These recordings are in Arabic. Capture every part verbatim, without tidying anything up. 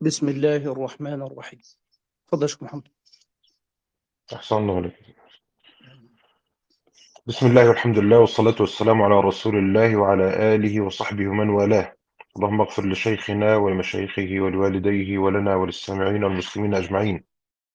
بسم الله الرحمن الرحيم. اتفضل يا شيخ محمد. أحسن الله عليك. بسم الله والحمد لله والصلاة والسلام على رسول الله وعلى آله وصحبه ومن والاه. اللهم اغفر لشيخنا ولمشايخه ولوالديه ولنا وللسامعين والمسلمين أجمعين.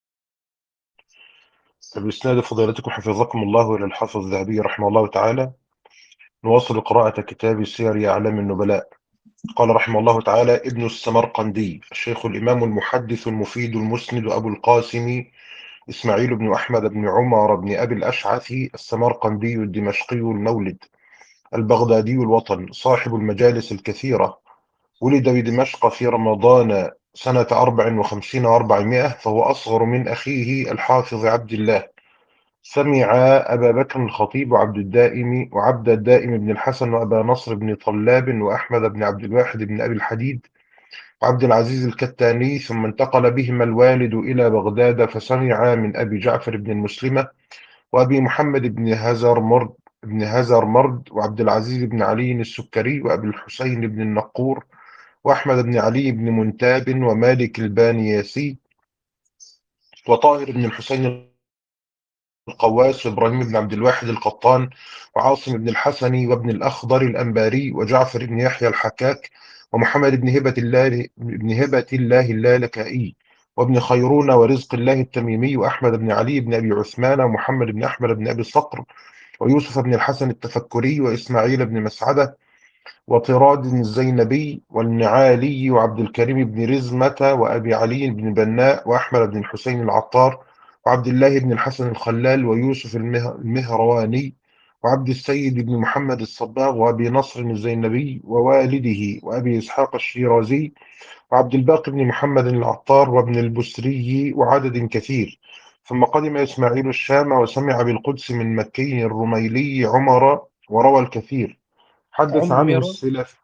بإسناد فضيلتكم حفظكم الله إلى الحافظ الذهبي رحمه الله تعالى، نواصل قراءة كتاب سير أعلام النبلاء. قال رحمه الله تعالى: ابن السمرقندي الشيخ الإمام المحدث المفيد المسند أبو القاسم إسماعيل بن أحمد بن عمر بن أبي الأشعث السمرقندي الدمشقي المولد البغدادي الوطن، صاحب المجالس الكثيرة. ولد بدمشق في رمضان سنة أربع وخمسين وأربعمائة، فهو أصغر من أخيه الحافظ عبد الله. سمع أبا بكر الخطيب وعبد الدائم وعبد الدائم بن الحسن وأبا نصر بن طلاب وأحمد بن عبد الواحد بن أبي الحديد وعبد العزيز الكتاني، ثم انتقل بهما الوالد إلى بغداد فسمع من أبي جعفر بن المسلمة وأبي محمد بن هزر مرد بن هزر مرد وعبد العزيز بن علي السكري وأبي الحسين بن النقور وأحمد بن علي بن منتاب ومالك البانياسي وطاهر بن الحسين القواس وإبراهيم بن عبد الواحد القطان وعاصم بن الحسن وابن الأخضر الأنباري وجعفر بن يحيى الحكاك ومحمد بن هبة الله بن هبة الله اللالكائي وابن خيرون ورزق الله التميمي وأحمد بن علي بن أبي عثمان ومحمد بن أحمد بن أبي الصقر ويوسف بن الحسن التفكري وإسماعيل بن مسعدة وطراد الزينبي والنعالي وعبد الكريم بن رزمة وأبي علي بن بناء وأحمد بن الحسين العطار وعبد الله بن الحسن الخلال ويوسف المه- المهرواني وعبد السيد بن محمد الصباغ وأبي نصر الزينبي ووالده وأبي إسحاق الشيرازي وعبد الباقي بن محمد العطار وابن البسري وعدد كثير. ثم قدم إسماعيل الشام وسمع بالقدس من مكي الرميلي عمر وروى الكثير. حدث عنه عمرة. السلف.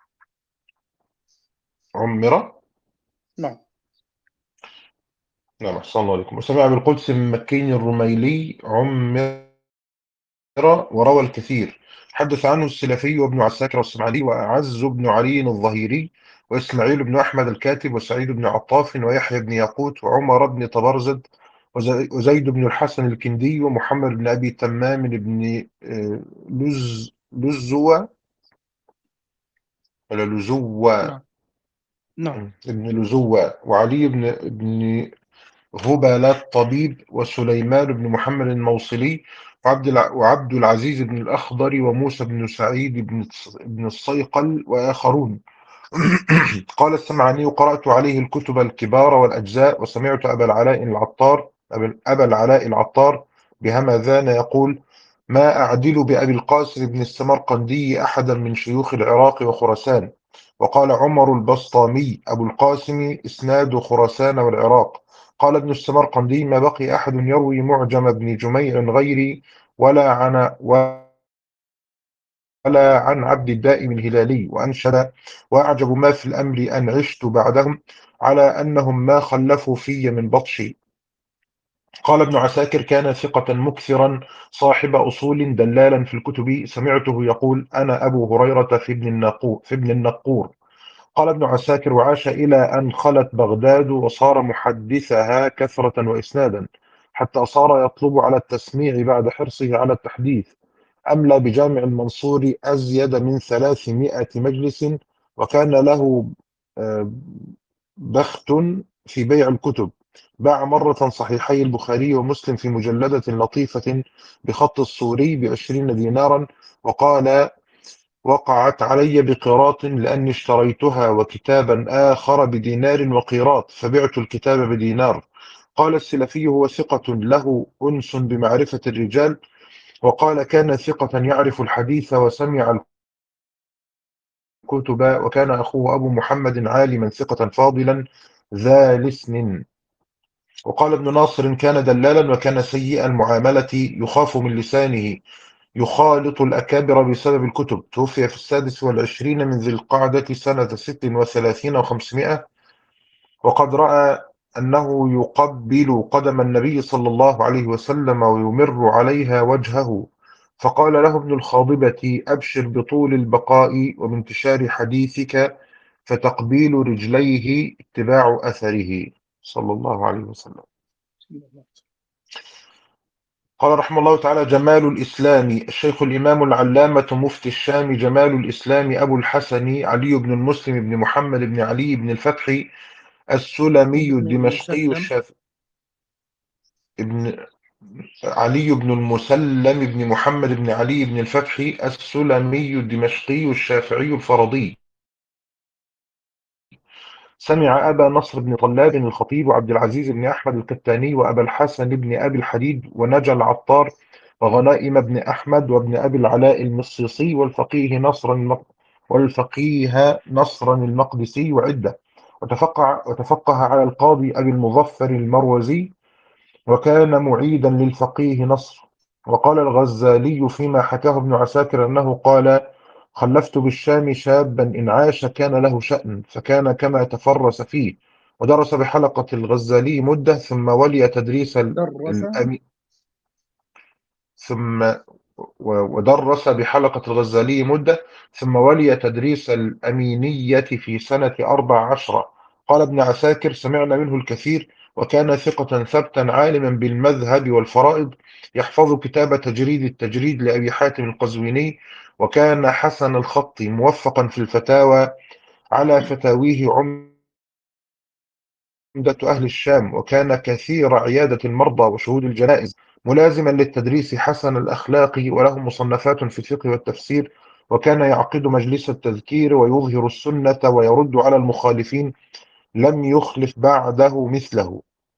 عمرة. نعم. نعم، أحسن الله عليكم. وسمع بالقدس من مكي الرميلي عمر وروى الكثير. حدث عنه السلفي وابن عساكر والسمعاني وأعز بن علي الظهيري وإسماعيل بن أحمد الكاتب وسعيد بن عطاف ويحيى بن ياقوت وعمر بن طبرزد وزي- وزيد بن الحسن الكندي ومحمد بن أبي تمام بن آه، لز لزوة ولا لزوة نعم. نعم. ابن لزوة وعلي بن ابن هبل الطبيب وسليمان بن محمد الموصلي وعبد الع... وعبد العزيز بن الأخضر وموسى بن سعيد بن الص- بن الصيقل وآخرون. قال السمعاني: قرأت عليه الكتب الكبار والأجزاء، وسمعت أبا العلاء العطار أبا أبا العلاء العطار بهمذان يقول: ما أعدل بأبي القاسم بن السمرقندي أحدا من شيوخ العراق وخراسان. وقال عمر البسطامي: أبو القاسم إسناد خراسان والعراق. قال ابن السمرقندي: ما بقي أحد يروي معجم ابن جميع غيري ولا عن ولا عن عبد الدائم الهلالي. وأنشد: وأعجب ما في الأمر أن عشت بعدهم على أنهم ما خلفوا في من بطشي. قال ابن عساكر: كان ثقة مكثرا صاحب أصول دلالا في الكتب، سمعته يقول: أنا أبو هريرة في ابن النقور في ابن النقور. قال ابن عساكر: وعاش إلى أن خلت بغداد وصار محدثها كثرة وإسنادا، حتى صار يطلب على التسميع بعد حرصه على التحديث. أملى بجامع المنصور أزيد من ثلاثمائة مجلس، وكان له آه، بخت في بيع الكتب. باع مرة صحيحي البخاري ومسلم في مجلدة لطيفة بخط الصوري بعشرين دينارا، وقال: وقعت علي بقيراط لأني اشتريتها وكتابا آخر بدينار وقيراط، فبعت الكتاب بدينار. قال السلفي: هو ثقة له أنس بمعرفة الرجال. وقال: كان ثقة يعرف الحديث وسمع الكتب. وكان أخوه أبو محمد عالما ثقة فاضلا ذا لسن. وقال ابن ناصر: كان دلالا وكان سيء المعاملة، يخاف من لسانه، يخالط الأكابر بسبب الكتب. توفي في السادس والعشرين من ذي القعدة سنة ست وثلاثين وخمسمائة، وقد رأى أنه يقبل قدم النبي صلى الله عليه وسلم ويمر عليها وجهه، فقال له ابن الخاضبة: أبشر بطول البقاء وبانتشار حديثك، فتقبيل رجليه اتباع أثره صلى الله عليه وسلم. قال رحمه الله تعالى: جمال الإسلام الشيخ الإمام العلامة مفتي الشام جمال الإسلام أبو الحسن علي بن المسلم بن محمد بن علي بن الفتح السلمي ابن الدمشقي المسلم الشافعي ابن علي بن المسلم بن محمد بن علي بن الفتح السلمي الدمشقي الشافعي الفرضي. سمع أبا نصر بن طلاب الخطيب وعبد العزيز بن أحمد القتاني وأبا الحسن بن أبي الحديد ونجا العطار وغنائم بن أحمد وابن أبي العلاء المصيصي والفقيه نصر المق... والفقيه نصرا المقدسي وعدة. وتفقه, وتفقه على القاضي أبي المظفر المروزي وكان معيدا للفقيه نصر. وقال الغزالي فيما حكاه ابن عساكر أنه قال: خلفت بالشام شابا إن عاش كان له شأن فكان كما تفرس فيه. ودرس بحلقة الغزالي مدة ثم ولي تدريس درس الأمي ثم ودرس بحلقة الغزالي مدة ثم ولي تدريس الأمينية في سنة أربع عشرة. قال ابن عساكر: سمعنا منه الكثير وكان ثقة ثبتا عالما بالمذهب والفرائض يحفظ كتاب تجريد التجريد لأبي حاتم القزويني وكان حسن الخط موفقا في الفتاوى على فتاويه عمدة أهل الشام وكان كثير عيادة المرضى وشهود الجنائز ملازما للتدريس حسن الأخلاق وله مصنفات في الفقه والتفسير وكان يعقد مجلس التذكير ويظهر السنة ويرد على المخالفين لم يخلف بعده مثله.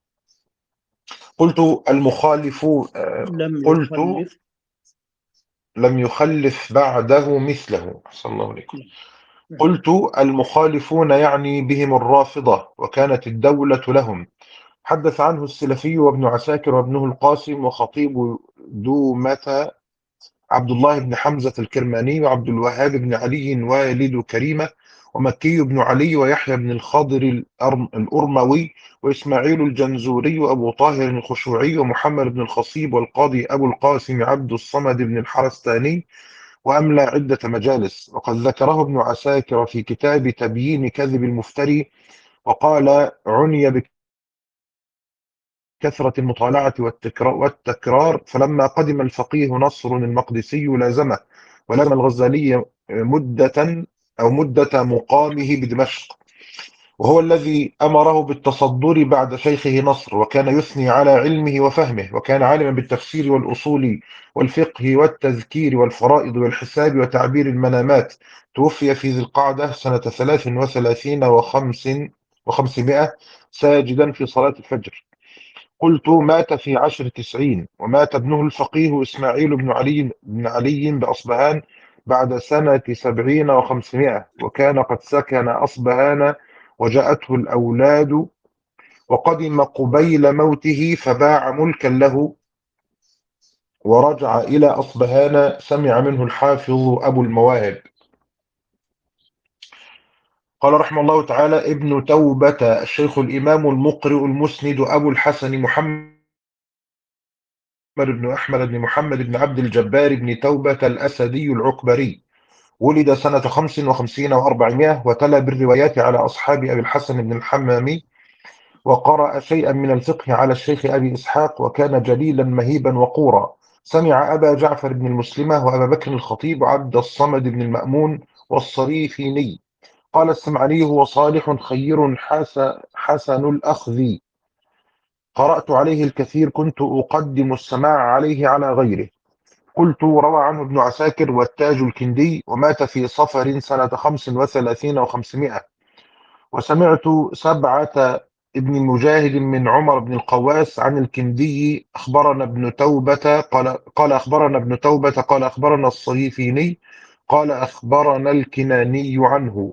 قلت المخالف لم قلت يخلف لم يخلف بعده مثله صلى الله عليكم. نعم. قلت المخالفون يعني بهم الرافضة وكانت الدولة لهم. حدث عنه السلفي وابن عساكر وابنه القاسم وخطيب دومة عبد الله بن حمزة الكرماني وعبد الوهاب بن علي والد كريمة ومكي بن علي ويحيى بن الخضر الأرم- الأرموي وإسماعيل الجنزوري وأبو طاهر الخشوعي ومحمد بن الخصيب والقاضي أبو القاسم عبد الصمد بن الحرستاني وأملى عدة مجالس. وقد ذكره ابن عساكر في كتاب تبيين كذب المفتري وقال: عني كثرة المطالعة والتكرار, والتكرار فلما قدم الفقيه نصر المقدسي لازمه ولازم الغزالي مدة أو مدة مقامه بدمشق وهو الذي أمره بالتصدر بعد شيخه نصر وكان يثني على علمه وفهمه وكان عالما بالتفسير والأصول والفقه والتذكير والفرائض والحساب وتعبير المنامات. توفي في ذي القعدة سنة ثلاث وثلاثين وخمس وخمسمائة ساجدا في صلاة الفجر. قلت مات في عشر تسعين ومات ابنه الفقيه إسماعيل بن علي بن علي بأصبهان بعد سنة سبعين وخمسمائة وكان قد سكن أصبهان وجاءته الأولاد وقدم قبيل موته فباع ملكا له ورجع إلى أصبهان. سمع منه الحافظ أبو المواهب. قال رحمه الله تعالى: ابن توبة الشيخ الإمام المقرئ المسند أبو الحسن محمد بن أحمد بن محمد بن عبد الجبار بن توبة الأسدي العكبري ولد سنة خمس وخمسين وأربعمائة وتلا بالروايات على أصحاب أبي الحسن بن الحمامي وقرأ شيئا من الفقه على الشيخ أبي إسحاق وكان جليلا مهيبا وقورا. سمع أبا جعفر بن المسلمة وأبا بكر الخطيب وعبد الصمد بن المأمون والصريفيني. قال السمعاني: هو صالح خير حسن الأخذ قرأت عليه الكثير كنت أقدم السماع عليه على غيره. قلت روى عنه ابن عساكر والتاج الكندي ومات في صفر سنة خمس وثلاثين وخمسمائة. وسمعت سبعة ابن مجاهد من عمر بن القواس عن الكندي أخبرنا ابن توبة قال قال أخبرنا ابن توبة قال أخبرنا الصريفيني قال أخبرنا الكناني عنه.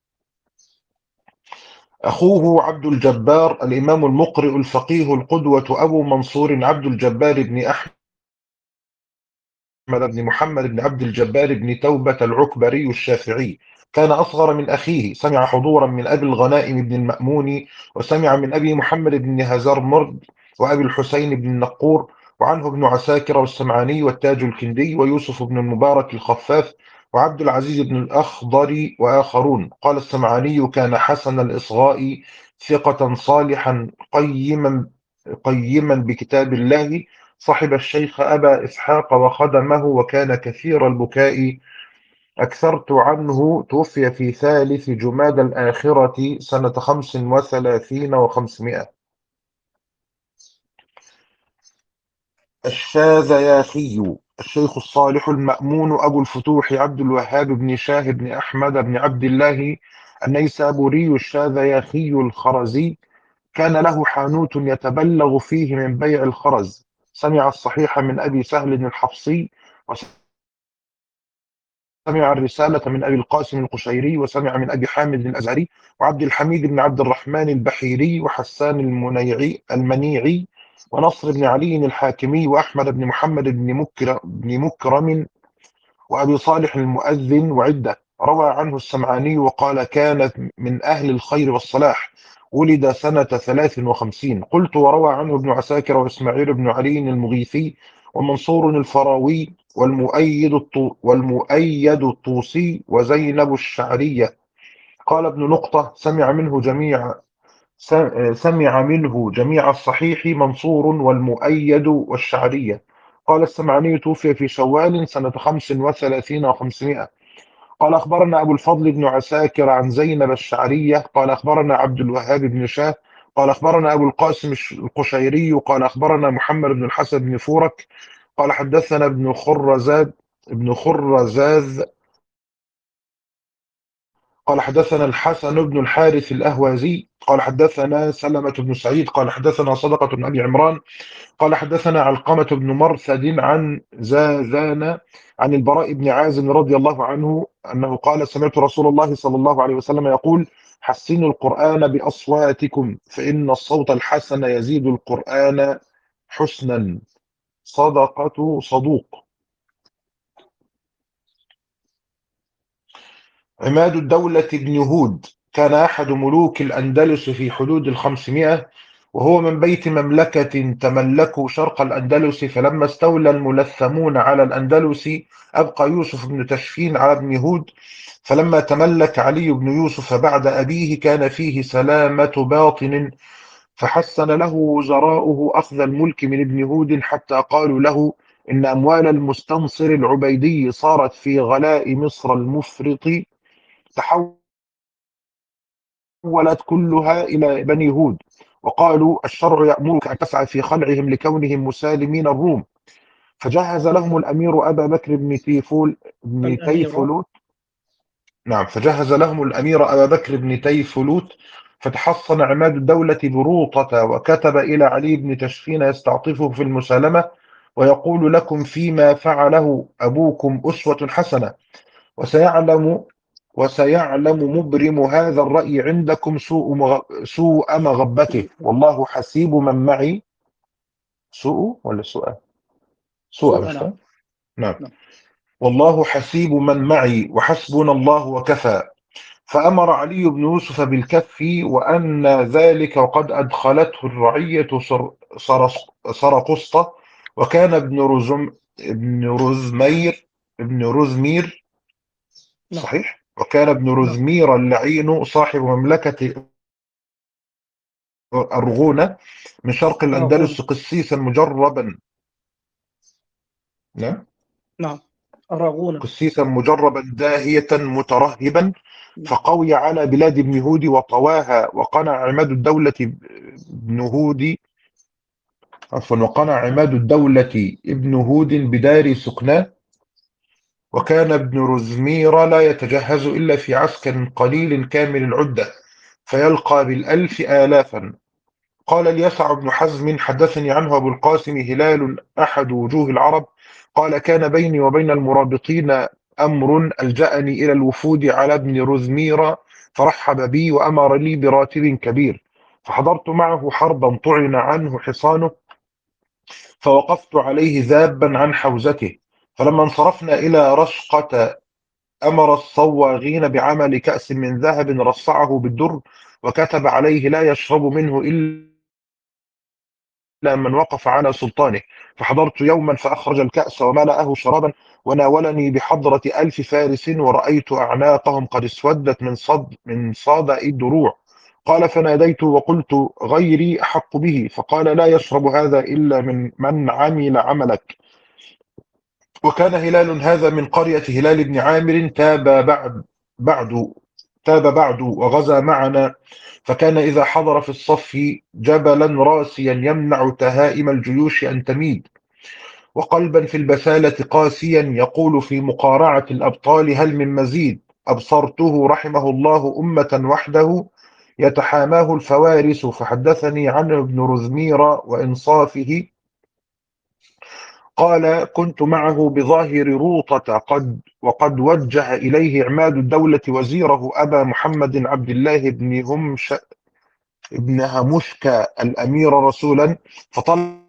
أخوه عبد الجبار الإمام المقرئ الفقيه القدوة أبو منصور عبد الجبار بن أحمد أحمد بن محمد بن عبد الجبار بن توبة العكبري الشافعي كان أصغر من أخيه. سمع حضورا من أبي الغنائم بن المأمون وسمع من أبي محمد بن هزرمرد وأبي الحسين بن النقور وعنه ابن عساكر والسمعاني والتاج الكندي ويوسف بن المبارك الخفاف وعبد العزيز بن الأخضر وآخرون. قال السمعاني: كان حسن الإصغاء ثقة صالحا قيما قيما بكتاب الله، صحب الشيخ أبا إسحاق وخدمه، وكان كثير البكاء. أكثرت عنه. توفي في ثالث جماد الآخرة سنة خمس وثلاثين وخمسمائة. الشاذياخي: الشيخ الصالح المأمون أبو الفتوح عبد الوهاب بن شاه بن أحمد بن عبد الله النيسابوري الشاذياخي الخرزي، كان له حانوت يتبلغ فيه من بيع الخرز. سمع الصحيح من أبي سهل الحفصي، وسمع الرسالة من أبي القاسم القشيري، وسمع من أبي حامد الأزهري، وعبد الحميد بن عبد الرحمن البحيري، وحسان المنيعي المنيعي، ونصر بن علي الحاكمي، وأحمد بن محمد بن مكرم, بن مكرم وأبي صالح المؤذن وعدة. روى عنه السمعاني وقال: كانت من أهل الخير والصلاح، ولد سنة ثلاث وخمسين. قلت: وروى عنه ابن عساكر وإسماعيل بن علي المغيثي ومنصور الفراوي والمؤيد الطو والمؤيد الطوسي وزينب الشعرية. قال ابن نقطة: سمع منه جميع سمع منه جميع الصحيح منصور والمؤيد والشعرية. قال السمعاني: توفي في شوال سنة خمس وثلاثين وخمسمائة. قال: أخبرنا أبو الفضل بن عساكر عن زينب الشعرية قال: أخبرنا عبد الوهاب بن شاه قال: أخبرنا أبو القاسم القشيري قال: أخبرنا محمد بن الحسن بن فورك قال: حدثنا ابن خرزاد ابن خرزاز قال: حدثنا الحسن بن الحارث الأهوازي قال: حدثنا سلمة بن سعيد قال: حدثنا صدقة بن أبي عمران قال: حدثنا علقمة بن مرثد عن زاذان عن البراء بن عازم رضي الله عنه أنه قال: سمعت رسول الله صلى الله عليه وسلم يقول: حسنوا القرآن بأصواتكم فإن الصوت الحسن يزيد القرآن حسنا. صدقة صدوق. عماد الدولة بن هود كان أحد ملوك الأندلس في حدود الخمسمائة، وهو من بيت مملكة تملكوا شرق الأندلس. فلما استولى الملثمون على الأندلس أبقى يوسف بن تشفين على ابن هود. فلما تملك علي بن يوسف بعد أبيه كان فيه سلامة باطن، فحسن له وزراؤه أخذ الملك من ابن هود، حتى قالوا له: إن أموال المستنصر العبيدي صارت في غلاء مصر المفرط تحولت كلها إلى بني هود. وقالوا: الشرع يأمرك أن تسعى في خلعهم لكونهم مسالمين الروم. فجهز لهم الأمير أبا بكر بن تيفول بن الأمير. تيفلوت نعم فجهز لهم الأمير أبا بكر بن تيفلوت. فتحصن عماد الدولة بروطة، وكتب إلى علي بن تشفين يستعطفه في المسالمة ويقول: لكم فيما فعله أبوكم أسوة حسنة، وسيعلم وسيعلم مبرم هذا الرأي عندكم سوء مغ... سوء مغبته، والله حسيب من معي. سوء ولا سوء؟ سوء سوء. مش نعم. كده؟ نعم. نعم. والله حسيب من معي وحسبنا الله وكفى. فأمر علي بن يوسف بالكف وأن ذلك، وقد أدخلته الرعية سر... سرس- سرقسطة. وكان ابن رزم ابن رزمير ابن رزمير نعم. صحيح وكان ابن نعم. رزمير اللعين صاحب مملكة أرغونة من شرق أراغون. الأندلس قسيسا مجربا. نعم. نعم. أراغون. قسيسا مجربا داهية مترهبا، نعم. فقوي على بلاد ابن هودي وطواها. وقنع عماد الدولة ابن هودي عفوا وقنع عماد الدولة ابن هود بدار سكناه. وكان ابن رزمير لا يتجهز إلا في عسكر قليل كامل العدة، فيلقى بالألف آلافا. قال اليسع بن حزم: حدثني عنه أبو القاسم هلال أحد وجوه العرب قال: كان بيني وبين المرابطين أمر، ألجأني إلى الوفود على ابن رزمير، فرحب بي وأمر لي براتب كبير. فحضرت معه حربا طعن عنه حصانه، فوقفت عليه ذابا عن حوزته. فلما انصرفنا إلى رشقة أمر الصواغين بعمل كأس من ذهب رصعه بالدر، وكتب عليه: لا يشرب منه إلا من وقف على سلطانه. فحضرت يوما فأخرج الكأس وملأه شرابا وناولني بحضرة ألف فارس، ورأيت أعناقهم قد اسودت من صد من صدأ الدروع. قال فناديت وقلت غيري أحق به، فقال لا يشرب هذا إلا من من عمل عملك. وكان هلال هذا من قرية هلال بن عامر، تاب بعد بعد تاب بعد وغزا معنا، فكان إذا حضر في الصف جبلا راسيا يمنع تهائم الجيوش أن تميد، وقلبا في البسالة قاسيا يقول في مقارعة الأبطال هل من مزيد. أبصرته رحمه الله أمة وحده يتحاماه الفوارس. فحدثني عنه ابن رزمير وإنصافه قال كنت معه بظاهر روطة قد وقد وجه إليه عماد الدولة وزيره أبا محمد عبد الله بن همش ابن همشك الأمير رسولا، فطلب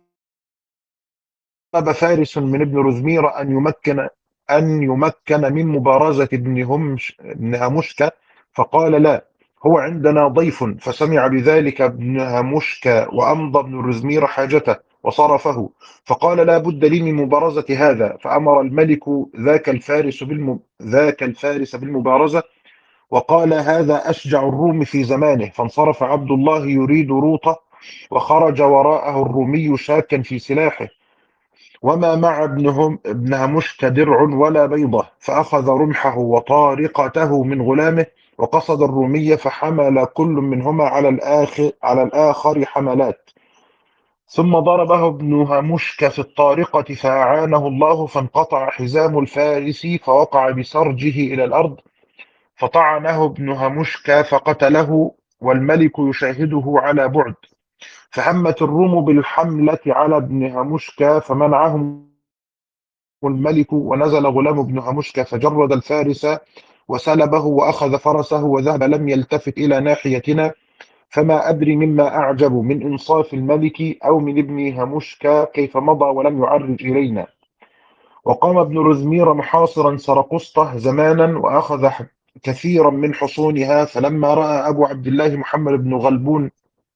فارس من ابن رزمير أن يمكن أن يمكن من مبارزة ابن همش ابن همشك، فقال لا، هو عندنا ضيف. فسمع بذلك ابن همشك وأمضى ابن رزمير حاجته وصرفه، فقال لا بد لي من مبارزة هذا. فأمر الملك ذاك الفارس بالم... ذاك الفارس بالمبارزة، وقال هذا أشجع الروم في زمانه. فانصرف عبد الله يريد روطة، وخرج وراءه الرومي شاكا في سلاحه، وما مع ابنهم ابن همشك درع ولا بيضة، فأخذ رمحه وطارقته من غلامه وقصد الرومية، فحمل كل منهما على الآخر على الآخر حملات، ثم ضربه ابن همشك في الطارقة فأعانه الله، فانقطع حزام الفارس فوقع بسرجه إلى الأرض، فطعنه ابن همشك فقتله، والملك يشاهده على بعد. فهمت الروم بالحملة على ابن همشك فمنعهم الملك، ونزل غلام ابن همشك فجرد الفارس وسلبه وأخذ فرسه وذهب، لم يلتفت إلى ناحيتنا. فما أدري مما أعجب من إنصاف الملك أو من ابن همشك كيف مضى ولم يعرج إلينا. وقام ابن رزمير محاصرا سرقسطة زمانا وأخذ كثيرا من حصونها. فلما رأى أبو عبد الله محمد بن غلبون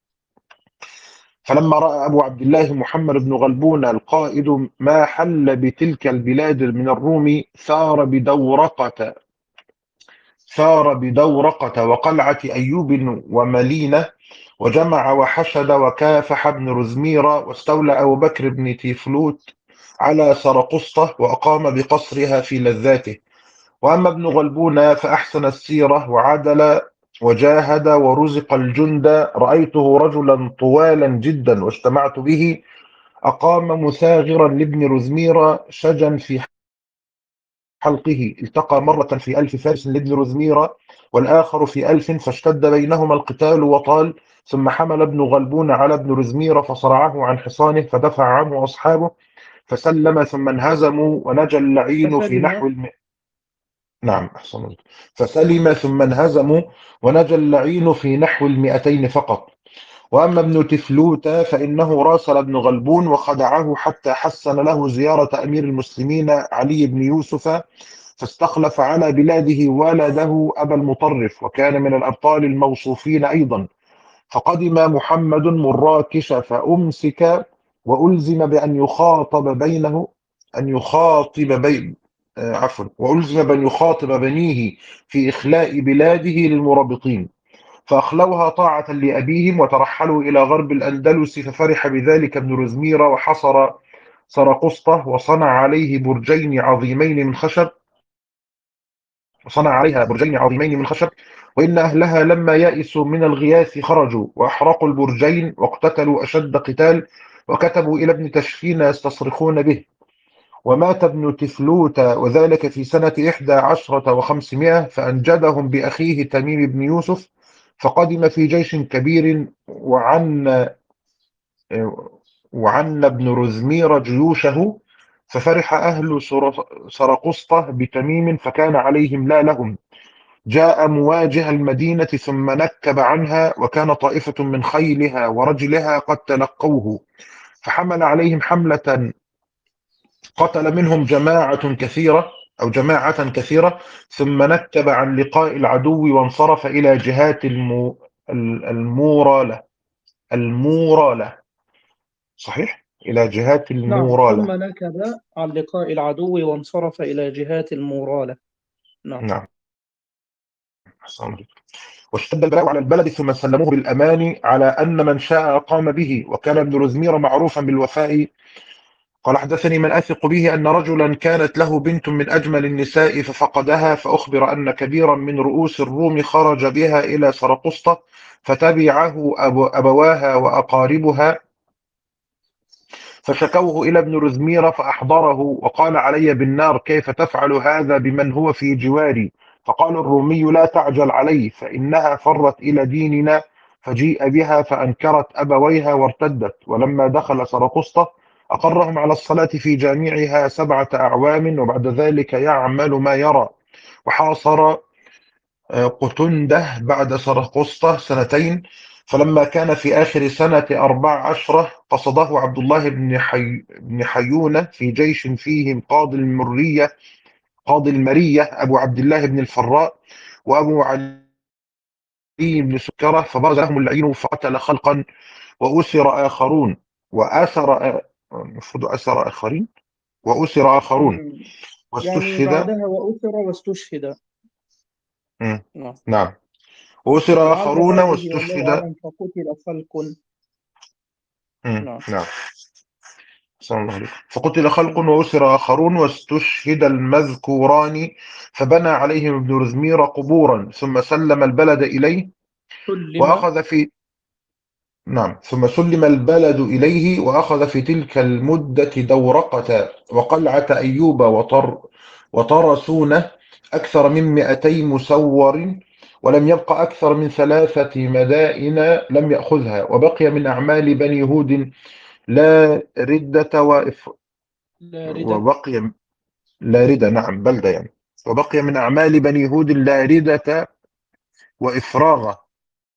فلما رأى أبو عبد الله محمد بن غلبون القائد ما حل بتلك البلاد من الروم، ثار بدورقة ثار بدورقة وقلعة أيوب وملينة، وجمع وحشد وكافح ابن رزمير، واستولى أبو بكر بن تيفلوت على سرقسطة وأقام بقصرها في لذاته. وأما ابن غلبون فأحسن السيرة وعدل وجاهد ورزق الجند، رأيته رجلا طوالا جدا واجتمعت به، أقام مثاغرا لابن رزمير شجا في حلقه، التقى مرة في ألف فارس لابن رزمير والآخر في ألف، فاشتد بينهما القتال وطال، ثم حمل ابن غلبون على ابن رزمير فصرعه عن حصانه، فدفع عنه أصحابه فسلم، ثم انهزموا ونجى اللعين في نحو الم... نعم أحسن الله. فسلم ثم انهزموا ونجى اللعين في نحو المئتين فقط. وأما ابن تفلوت فإنه راسل ابن غلبون وخدعه حتى حسن له زيارة أمير المسلمين علي بن يوسف، فاستخلف على بلاده ولده أبا المطرف، وكان من الأبطال الموصوفين أيضا. فقدم محمد مراكش فأمسك، وألزم بأن يخاطب بينه أن يخاطب بين آه، عفوا وألزم بأن يخاطب بنيه في إخلاء بلاده للمرابطين، فأخلوها طاعة لأبيهم وترحلوا إلى غرب الأندلس. ففرح بذلك ابن رزمير وحصر سرقسطة، وصنع عليه برجين عظيمين من خشب وصنع عليها برجين عظيمين من خشب وإن أهلها لما يئسوا من الغياث خرجوا وأحرقوا البرجين واقتتلوا أشد قتال، وكتبوا إلى ابن تشفين يستصرخون به. ومات ابن تفلوت وذلك في سنة إحدى عشرة وخمسمائة، فأنجدهم بأخيه تميم بن يوسف، فقدم في جيش كبير، وعن وعن ابن رزمير جيوشه، ففرح أهل سرقسطة بتميم، فكان عليهم لا لهم. جاء مواجه المدينة ثم نكب عنها، وكان طائفة من خيلها ورجلها قد تلقوه، فحمل عليهم حملة، قتل منهم جماعة كثيرة أو جماعة كثيرة، ثم نكب عن لقاء العدو وانصرف إلى جهات المو المورالة المورالة صحيح؟ إلى جهات نعم، ثم المورالة. نكب عن لقاء العدو وانصرف إلى جهات المورالة. نعم. نعم. أحسن الله. واشتد البلاء على البلد ثم سلموه بالأمان على أن من شاء قام به، وكان ابن رزمير معروفا بالوفاء. قال حدثني من أثق به أن رجلا كانت له بنت من أجمل النساء ففقدها، فأخبر أن كبيرا من رؤوس الروم خرج بها إلى سرقسطة، فتبعه أبو أبواها وأقاربها، فشكوه إلى ابن رزمير فأحضره وقال علي بالنار، كيف تفعل هذا بمن هو في جواري؟ فقال الرومي لا تعجل عليه، فإنها فرت إلى ديننا. فجيء بها فأنكرت أبويها وارتدت، ولما دخل سرقسطة أقرهم على الصلاة في جامعها سبعة أعوام، وبعد ذلك يعمل ما يرى. وحاصر قتندة بعد سرقسطة سنتين، فلما كان في آخر سنة أربع عشرة قصده عبد الله بن, حي... بن حيونة في جيش فيهم قاضي المرية قاضي المرية أبو عبد الله بن الفراء وأبو علي بن سكرة، فبرز لهم اللعين فقتل خلقا وأسر آخرون وأسر المفروض أسر آخرين وأسر آخرون مم. يعني واستشهد. بعدها وأسر واستشهد. مم. نعم. نعم. وأسر ولعل آخرون هذه والله واستشهد. أعلم فقتل خلق. مم. نعم. نعم. صلى الله عليه وسلم. فقتل خلق مم. وأسر آخرون واستشهد المذكوران، فبنى عليهم ابن رزمير قبورا، ثم سلم البلد إليه سلم. وأخذ في نعم ثم سلم البلد إليه وأخذ في تلك المدة دورقة وقلعة أيوب وطر وطرسونة أكثر من مئتي مسور، ولم يبق أكثر من ثلاثة مدائن لم يأخذها، وبقي من أعمال بني هود لا ردة وإف لا ردة. وبقي لا ردة، نعم بلدة يعني. وبقي من أعمال بني هود لا ردة وإفراغة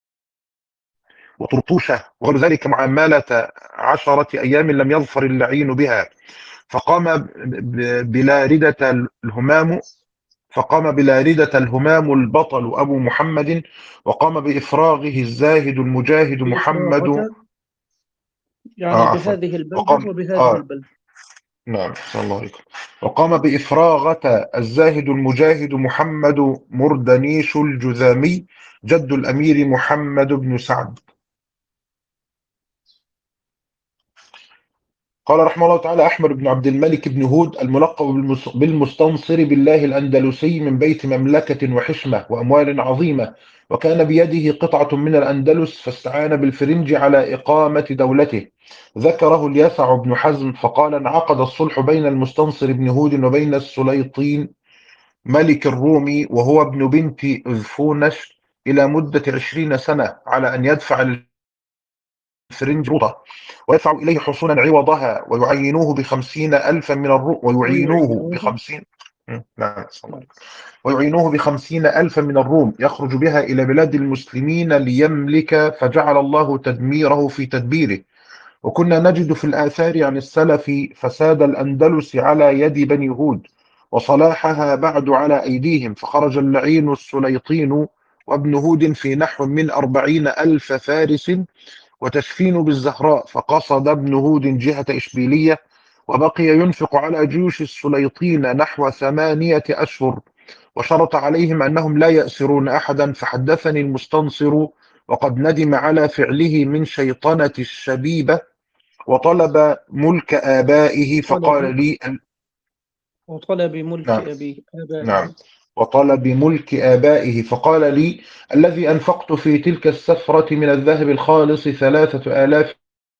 وطرطوشة وغير ذلك، معاملة عشرة أيام لم يظفر اللعين بها. فقام ب- بلا ردة الهمام فقام بلا ردة الهمام البطل أبو محمد، وقام بإفراغه الزاهد المجاهد محمد. بإفراغة، يعني آه عفوا. بهذه البلدة وقام وبهذه آه البلدة. نعم صلى الله عليه وسلم. وقام بإفراغة الزاهد المجاهد محمد مردنيش الجذامي جد الأمير محمد بن سعد. قال رحمه الله تعالى أحمد بن عبد الملك بن هود الملقب بالمس- بالمستنصر بالله الأندلسي، من بيت مملكة وحشمة وأموال عظيمة، وكان بيده قطعة من الأندلس، فاستعان بالفرنج على إقامة دولته. ذكره اليسع بن حزم فقال انعقد الصلح بين المستنصر بن هود وبين السليطين ملك الروم وهو ابن بنت أذفونش إلى مدة عشرين سنة، على أن يدفع للفرنج روطة ويدفع إليه حصونا عوضها، ويعينوه بخمسين ألفا من الروم ويعينوه ويعينوه. بخمسين نعم صلى الله نعم. عليه وسلم. ويعينوه بخمسين ألفا من الروم يخرج بها إلى بلاد المسلمين ليملك، فجعل الله تدميره في تدبيره. وكنا نجد في الآثار عن السلف فساد الأندلس على يد بني هود، وصلاحها بعد على أيديهم، فخرج اللعين السليطين وابن هود في نحو من أربعين ألف فارس وتسفين بالزهراء، فقصد ابن هود جهة إشبيلية، وبقي ينفق على جيوش السليطين نحو ثمانية أشهر، وشرط عليهم أنهم لا يأسرون أحدا. فحدثني المستنصر وقد ندم على فعله من شيطنة الشبيبة، وطلب ملك آبائه طلب فقال لي. وطلب ملك نعم. أبي نعم. آبائه. وطلب ملك آبائه فقال لي الذي أنفقت في تلك السفرة من الذهب الخالص ثلاثة آلاف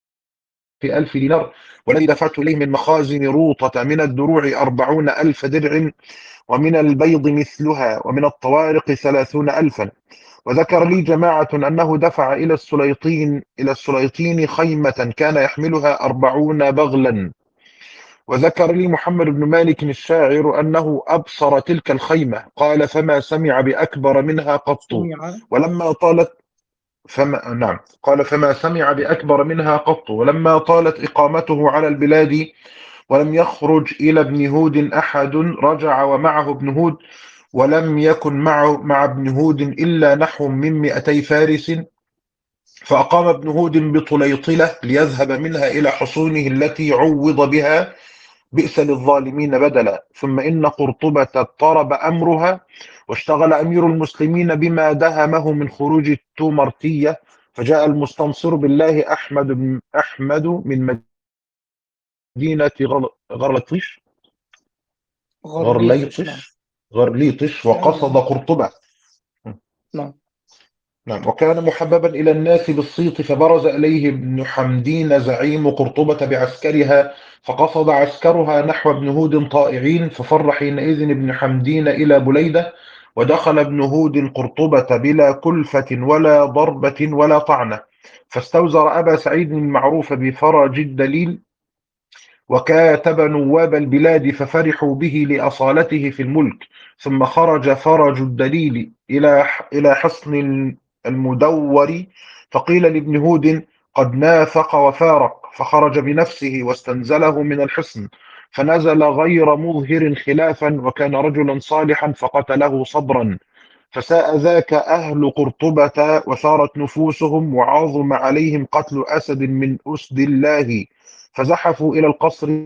في ألف دينار، والذي دفعت إليه من مخازن روطة من الدروع أربعون ألف درع، ومن البيض مثلها، ومن الطوارق ثلاثون ألفا. وذكر لي جماعة أنه دفع إلى السليطين إلى السليطين خيمة كان يحملها أربعون بغلا. وذكر لي محمد بن مالك الشاعر أنه أبصر تلك الخيمة، قال فما سمع بأكبر منها قط. سمع. ولما طالت فما نعم قال فما سمع بأكبر منها قط ولما طالت إقامته على البلاد ولم يخرج إلى ابن هود أحد، رجع ومعه ابن هود، ولم يكن معه مع ابن هود إلا نحو من مئتي فارس، فأقام ابن هود بطليطلة ليذهب منها إلى حصونه التي عوض بها، بئس للظالمين بدلا. ثم إن قرطبة اضطرب أمرها، واشتغل أمير المسلمين بما دهمه من خروج التومرتية، فجاء المستنصر بالله أحمد بن أحمد من مدينة غل- غرلطيش غرليطش، نعم. غرليطش غرليطش أيوة، وقصد نعم. قرطبة. نعم. نعم. وكان محببا إلى الناس بالصيت، فبرز إليه ابن حمدين زعيم قرطبة بعسكرها، فقصد عسكرها نحو ابن هود طائعين، ففر حينئذ ابن حمدين إلى بليدة، ودخل ابن هود قرطبة بلا كلفة ولا ضربة ولا طعنة، فاستوزر أبا سعيد المعروف بفرج الدليل، وكاتب نواب البلاد ففرحوا به لأصالته في الملك. ثم خرج فرج الدليل إلى إلى حصن المدور، فقيل لابن هود قد نافق وفارق، فخرج بنفسه واستنزله من الحصن، فنزل غير مظهر خلافا، وكان رجلا صالحا فقتله صبرا. فساء ذاك أهل قرطبة وثارت نفوسهم، وعظم عليهم قتل أسد من أسد الله، فزحفوا إلى القصر،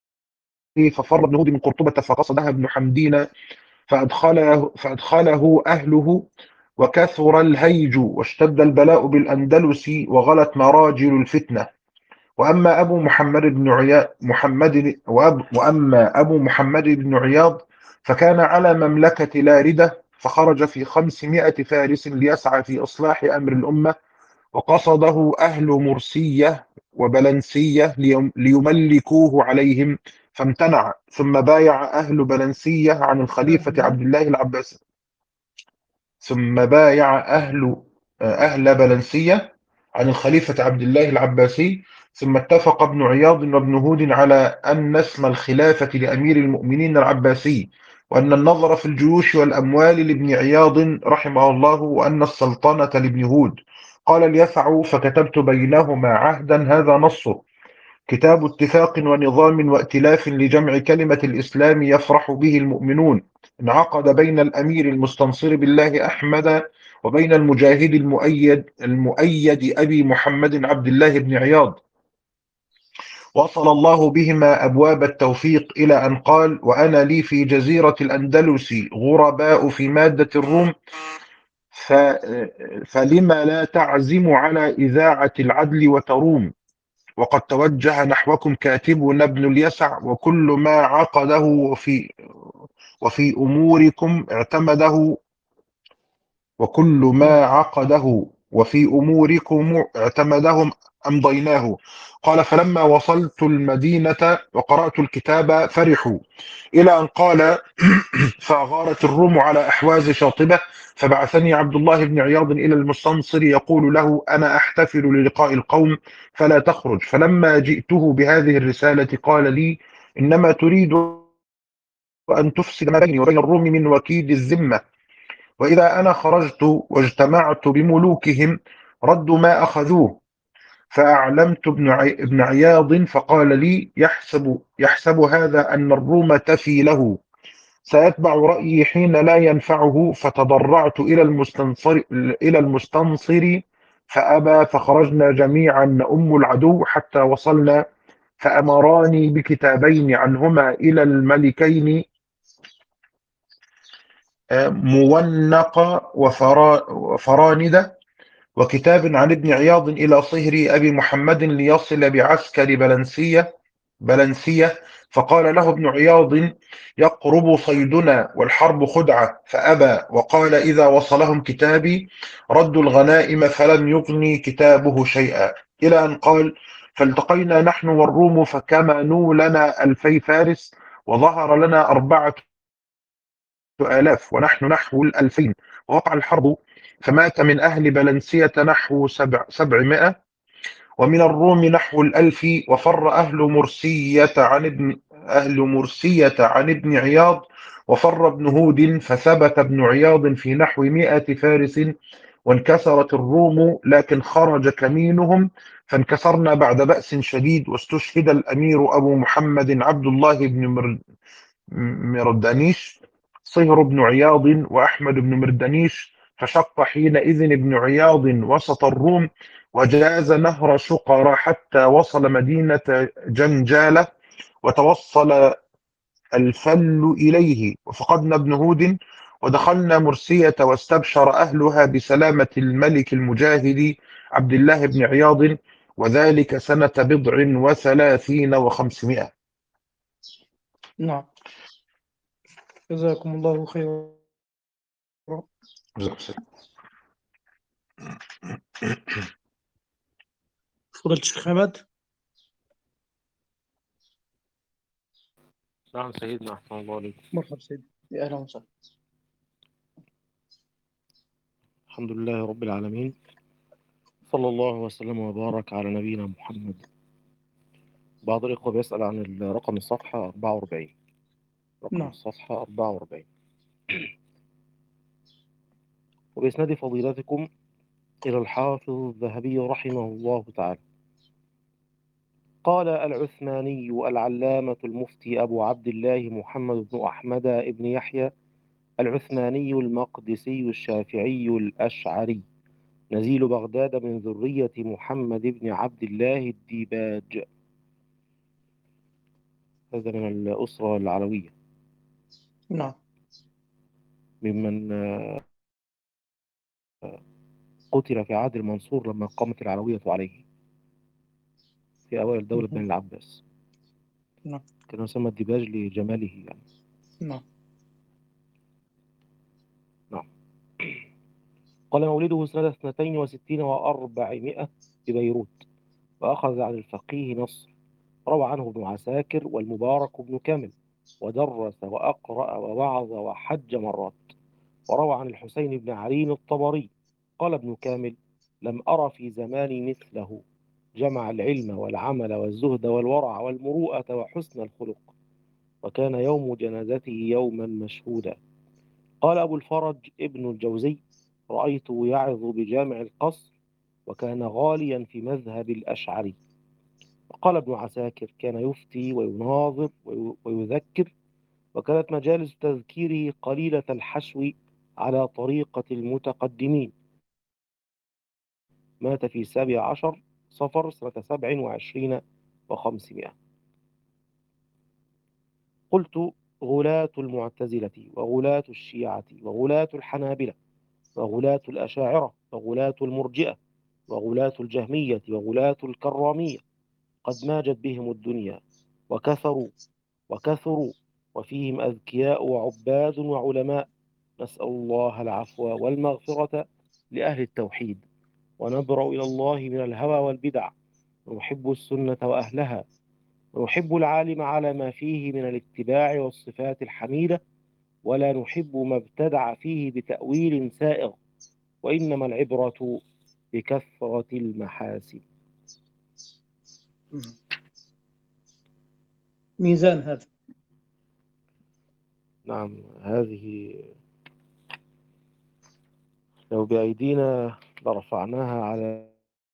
ففر ابن هود من قرطبة فقصدها ابن حمدين، فأدخله, فأدخله أهله، وكثر الهيج واشتد البلاء بالأندلس، وغلت مراجل الفتنة. وأما أبو محمد بن عياض محمد وأب وأما أبو محمد بن عياض فكان على مملكة لاردة، فخرج في خمسمائة فارس ليسعى في إصلاح أمر الأمة، وقصده أهل مرسية وبلنسية ليملكوه عليهم، فامتنع. ثم بايع أهل بلنسية عن الخليفة أهل عبد الله العباسي ثم بايع أهل أهل بلنسية عن الخليفة عبد الله العباسي. ثم اتفق ابن عياض وابن هود على أن اسم الخلافة لأمير المؤمنين العباسي، وأن النظر في الجيوش والأموال لابن عياض رحمه الله، وأن السلطنة لابن هود. قال ليسعوا، فكتبت بينهما عهدا، هذا نصه: كتاب اتفاق ونظام وائتلاف لجمع كلمة الإسلام يفرح به المؤمنون، انعقد بين الأمير المستنصر بالله أحمد وبين المجاهد المؤيد المؤيد أبي محمد عبد الله بن عياض، وصل الله بهما أبواب التوفيق، إلى أن قال: وأنا لي في جزيرة الأندلس غرباء في مادة الروم، ف... فلما لا تعزم على إذاعة العدل وتروم، وقد توجه نحوكم كاتبنا ابن اليسع، وكل ما عقده وفي وفي أموركم اعتمده وكل نعم. ما عقده وفي أموركم اعتمدهم أمضيناه. قال: فلما وصلت المدينة وقرأت الكتاب فرحوا، إلى أن قال: فأغارت الروم على أحواز شاطبة، فبعثني عبد الله بن عياض إلى المستنصر يقول له: أنا أحتفل للقاء القوم فلا تخرج. فلما جئته بهذه الرسالة قال لي: إنما تريد أن تفسد ما بيني وبين الروم من وكيد الذمة، وإذا أنا خرجت واجتمعت بملوكهم ردوا ما أخذوه. فأعلمت ابن عي... ابن عياض فقال لي: يحسب يحسب هذا أن الروم تفي له، سيتبع رأيي حين لا ينفعه. فتضرعت إلى المستنصر إلى المستنصر فأبى، فخرجنا جميعا نؤم العدو حتى وصلنا، فأمراني بكتابين عنهما إلى الملكين مونق وفرا وفراندة، وكتاب عن ابن عياض إلى صهر أبي محمد ليصل بعسكر بلنسية بلنسية فقال له ابن عياض: يقرب صيدنا والحرب خدعة، فأبى، وقال: إذا وصلهم كتابي ردوا الغنائم، فلم يغني كتابه شيئا، إلى أن قال: فالتقينا نحن والروم فكمنوا لنا ألفي فارس، وظهر لنا أربعة آلاف ونحن نحو الألفين، ووقع الحرب، فمات من أهل بلنسية نحو سبع سبعمائة، ومن الروم نحو الألف، وفر أهل مرسية عن ابن أهل مرسية عن ابن عياض، وفر ابن هود، فثبت ابن عياض في نحو مائة فارس، وانكسرت الروم، لكن خرج كمينهم، فانكسرنا بعد بأس شديد، واستشهد الأمير أبو محمد عبد الله بن مر مردانيش، صهر بن عياض وأحمد بن مردانيش، فشق حينئذ ابن عياض وسط الروم، وجاز نهر شقر حتى وصل مدينة جنجالة، وتوصل الفل إليه. وفقدنا ابن هود، ودخلنا مرسية، واستبشر أهلها بسلامة الملك المجاهد عبد الله بن عياض، وذلك سنة بضع وثلاثين وخمسمائة. نعم. جزاكم الله خيرا. فضيلة الشيخ حمد. نعم سيدنا، أحسن الله عليكم. مرحبا سيدي، يا أهلا وسهلا. الحمد لله رب العالمين، صلى الله وسلم وبارك على نبينا محمد. بعض الإخوة بيسأل عن رقم الصفحة أربعة وأربعين. رقم نعم. الصفحة أربعة وأربعين. وبإسناد فضيلتكم إلى الحافظ الذهبي رحمه الله تعالى قال العثماني العلامة المفتي أبو عبد الله محمد بن أحمد بن يحيى العثماني المقدسي الشافعي الأشعري نزيل بغداد من ذرية محمد بن عبد الله الديباج، هذا من الأسرة العلوية، نعم. ممن قتل في عهد المنصور لما قامت العلوية عليه في أوائل دولة بني العباس. نعم. كان يسمى الديباج لجماله يعني. نعم. نعم. قال مولده سنة اثنتين وستين وأربعمائة ببيروت، وأخذ عن الفقيه نصر، روى عنه ابن عساكر والمبارك بن كامل، ودرس وأقرأ ووعظ وحج مرات. وروى عن الحسين بن علي الطبري قال ابن كامل: لم أرى في زماني مثله، جمع العلم والعمل والزهد والورع والمروءة وحسن الخلق، وكان يوم جنازته يوما مشهودا. قال أبو الفرج ابن الجوزي: رأيته يعظ بجامع القصر، وكان غاليا في مذهب الأشعري. وقال ابن عساكر: كان يفتي ويناظر ويذكر، وكانت مجالس تذكيره قليلة الحشو على طريقة المتقدمين. مات في سابع عشر صفر سنة سبع وعشرين وخمسمائة. قلت: غلاة المعتزلة وغلاة الشيعة وغلاة الحنابلة وغلاة الأشاعرة وغلاة المرجئة وغلاة الجهمية وغلاة الكرامية قد ماجت بهم الدنيا وكثروا وكثروا، وفيهم أذكياء وعباد وعلماء. نسأل الله العفو والمغفرة لأهل التوحيد، ونبرأ إلى الله من الهوى والبدع، ونحب السنة وأهلها، ونحب العالم على ما فيه من الاتباع والصفات الحميدة، ولا نحب ما ابتدع فيه بتأويل سائغ، وإنما العبرة بكثرة المحاسن. ميزان هذا. نعم، هذه لو بأيدينا لرفعناها على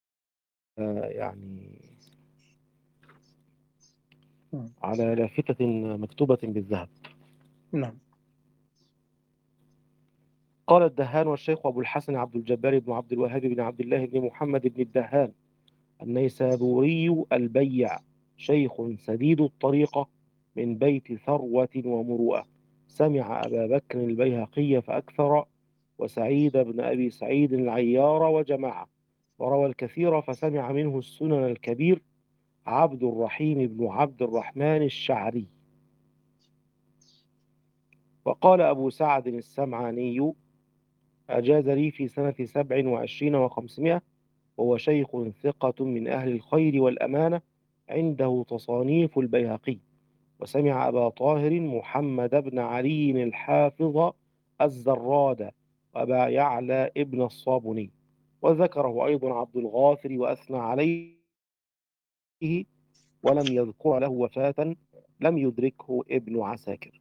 يعني على لافتة مكتوبة بالذهب. نعم. قال الدهان والشيخ أبو الحسن عبد الجبار بن عبد الوهاب بن عبد الله بن محمد بن الدهان النيسابوري البيع، شيخ سديد الطريقة من بيت ثروة ومروءة، سمع أبا بكر البيهقي فأكثر، وسعيد بن أبي سعيد العيار وجماعة، وروى الكثير فسمع منه السنن الكبير عبد الرحيم بن عبد الرحمن الشعري. وقال أبو سعد السمعاني: أجاز لي في سنة سبع وعشرين وخمسمائة، وهو شيخ ثقة من أهل الخير والأمانة، عنده تصانيف البيهقي. وسمع أبا طاهر محمد بن علي الحافظ الزراد، وأبا يعلى ابن الصابوني، وذكره أيضا عبد الغافر وأثنى عليه، ولم يذكر له وفاة لم يدركه ابن عساكر.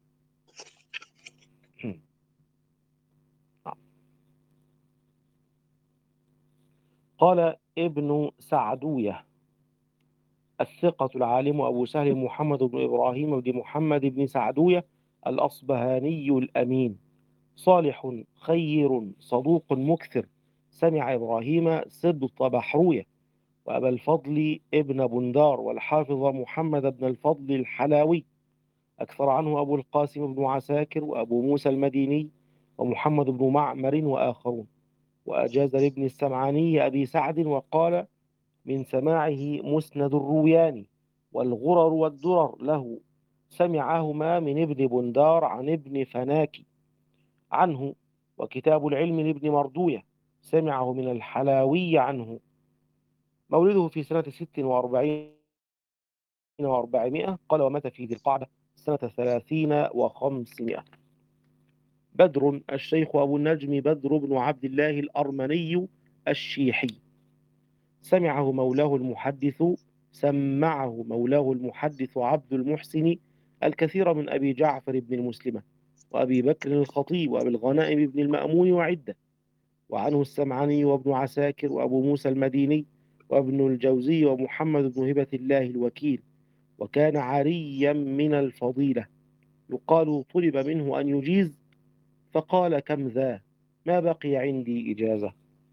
قال ابن سعدوية: الثقة العالم أبو سهل محمد بن إبراهيم بن محمد بن سعدوية الأصبهاني الأمين، صالح خير صدوق مكثر، سمع إبراهيم صدط بحروية وأبا الفضل ابن بندار والحافظ محمد بن الفضل الحلاوي. أكثر عنه أبو القاسم بن عساكر وأبو موسى المديني ومحمد بن معمر وآخرون. وأجاز لابن السمعاني أبي سعد وقال من سماعه مسند الروياني والغرر والدرر له، سمعهما من ابن بندار عن ابن فناكي عنه. وكتاب العلم لابن مردوية سمعه من الحلاوي عنه. مولده في سنة ست وأربعين وأربعمائة، قال ومات في ذي القعدة سنة ثلاثين وخمسمائة. بدر الشيخ أبو النجم بدر بن عبد الله الأرمني الشيحي، سمعه مولاه المحدث سمعه مولاه المحدث عبد المحسن الكثير من أبي جعفر بن المسلمة وأبي بكر الخطيب وأبي الغنائم بن المأمون وعدة. وعنه السمعاني وابن عساكر وأبو موسى المديني وابن الجوزي ومحمد بن هبة الله الوكيل. وكان عاريا من الفضيلة، يقال طلب منه أن يجيز فقال كم ذا، ما بقي عندي إجازة.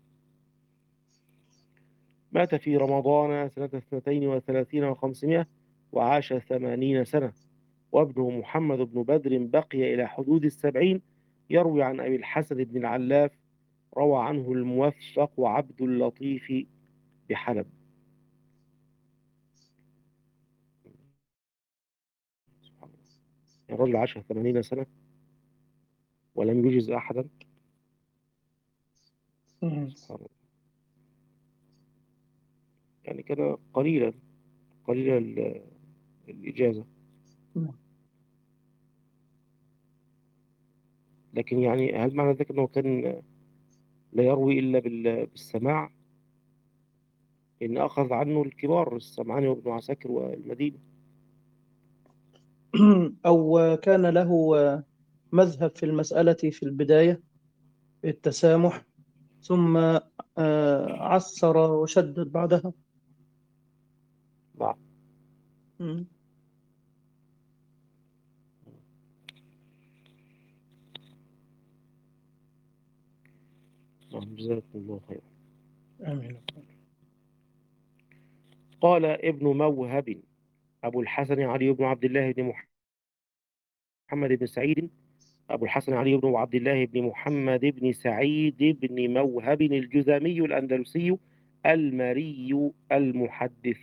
مات في رمضان سنة اثنتين وثلاثين وخمسمائة وعاش ثمانين سنة. وابنه محمد بن بدر بقي إلى حدود السبعين، يروي عن أبي الحسن بن العلاف، روى عنه الموفق وعبد اللطيف بحلب. سبحان الله. يعني الرجل عاش ثمانين سنة ولم يجز أحدا. مم. سبحان الله. يعني كان قليلا قليل ال- الإجازة. نعم. لكن يعني هل معنى ذلك أنه كان لا يروي إلا بال- بالسماع؟ إن أخذ عنه الكبار السمعاني وابن عساكر والمدينة. أو كان له مذهب في المسألة في البداية التسامح، ثم آه، عسر وشدد بعدها. نعم. مم. نعم، جزاكم الله خيرا. آمين. قال ابن موهب أبو الحسن علي بن عبد الله بن محمد بن سعيد أبو الحسن علي بن عبد الله بن محمد بن سعيد بن موهب الجذامي الأندلسي المري المحدث.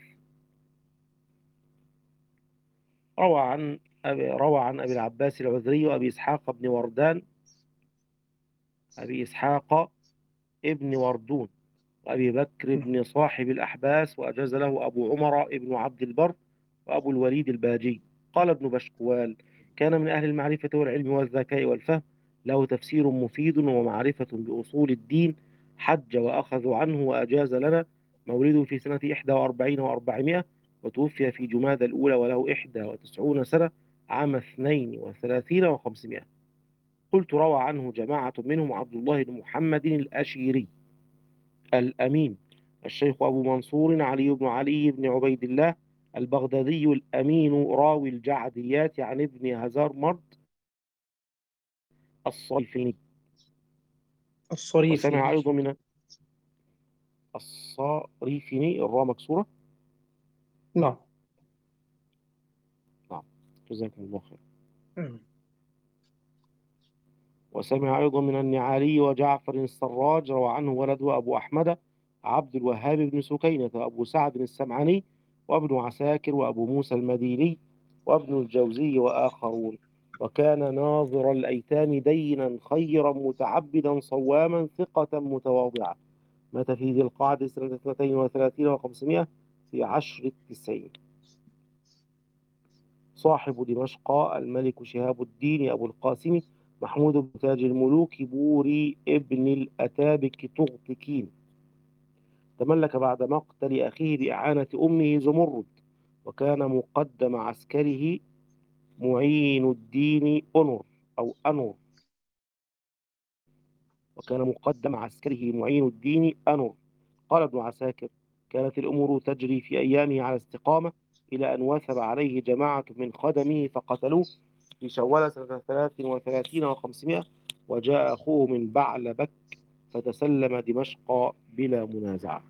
روى عن أبي روى عن أبي العباس العذري وأبي إسحاق بن وردان أبي إسحاق ابن وردون وأبي بكر بن صاحب الأحباس، وأجاز له أبو عمر ابن عبد البر وأبو الوليد الباجي. قال ابن بشكوال كان من أهل المعرفة والعلم والذكاء والفهم، له تفسير مفيد ومعرفة بأصول الدين، حج وأخذ عنه وأجاز لنا. مولده في سنة إحدى وأربعين وأربعمائة، وتوفي في جماد الأولى وله إحدى وتسعون سنة عام اثنين وثلاثين وخمسمائة. قلت روى عنه جماعة منهم عبد الله بن محمد الأشيري الأمين، الشيخ أبو منصور علي بن علي بن عبيد الله البغدادي الأمين راوي الجعديات عن ابن هزار مرد الصيفيني. الصريفي. وسمع أيضا من الصريفيني الراء مكسورة. نعم. نعم، جزاكم الله خير. مم. وسمع أيضا من النعالي وجعفر السراج، روى عنه ولده أبو أحمد عبد الوهاب بن سكينة وأبو سعد السمعاني وابن عساكر وأبو موسى المديني وابن الجوزي وآخرون. وكان ناظر الأيتام دينا خيرا متعبدا صواما ثقة متواضعا. مات في ذي القعدة سنة اثنتين وثلاثين وخمسمائة في عشر التسعين. صاحب دمشق الملك شهاب الدين أبو القاسم محمود بن تاج الملوك بوري ابن الأتابك طغطكين. تملك بعد مقتل أخيه بإعانة أمه زمرد، وكان مقدم عسكره معين الدين أنور أو أنور وكان مقدم عسكره معين الدين أنور. قال ابن عساكر كانت الأمور تجري في أيامه على استقامة، إلى أن وثب عليه جماعة من خدمه فقتلوه في شوال سنة ثلاث وثلاثين وخمسمائة. وجاء أخوه من بعلبك فتسلم دمشق بلا منازعة.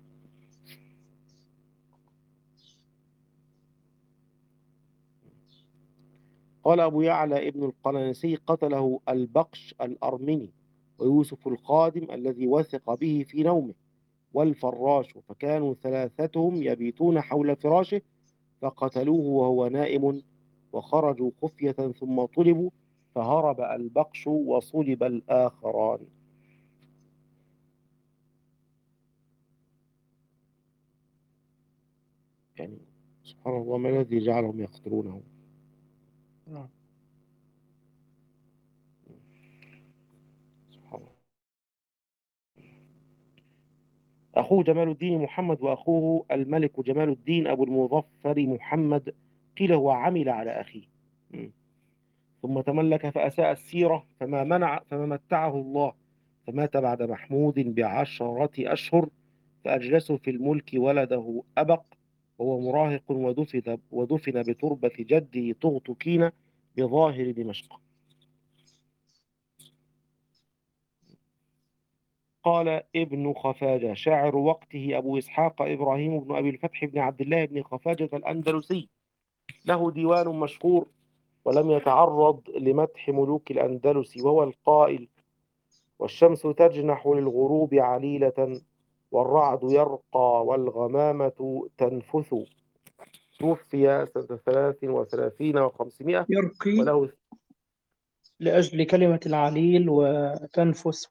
قال أبو يعلى ابن القنانسي: قتله البقش الأرمني ويوسف القادم الذي وثق به في نومه والفراش، فكانوا ثلاثتهم يبيتون حول فراشه فقتلوه وهو نائم، وخرجوا خفية ثم طلبوا فهرب البقش وصلب الآخران. يعني سبحان الله، ما الذي جعلهم يقتلونه؟ نعم. سبحان الله. أخوه جمال الدين محمد وأخوه الملك جمال الدين أبو المظفر محمد، قيل هو عمل على أخيه م. ثم تملك فأساء السيرة فما منع فما متعه الله، فمات بعد محمود بعشرة أشهر، فأجلسوا في الملك ولده أبق وهو مراهق، ودفن ودفن بتربة جده طغطكين بظاهر دمشق. قال ابن خفاجة شاعر وقته أبو إسحاق إبراهيم بن أبي الفتح بن عبد الله بن خفاجة الأندلسي، له ديوان مشهور ولم يتعرض لمدح ملوك الأندلس، وهو القائل: والشمس تجنح للغروب عليلة، والرعد يرقى والغمامة تنفث. توفي سنة ثلاث وثلاثين وخمسمائة يرقي وله. لأجل كلمة العليل وتنفس.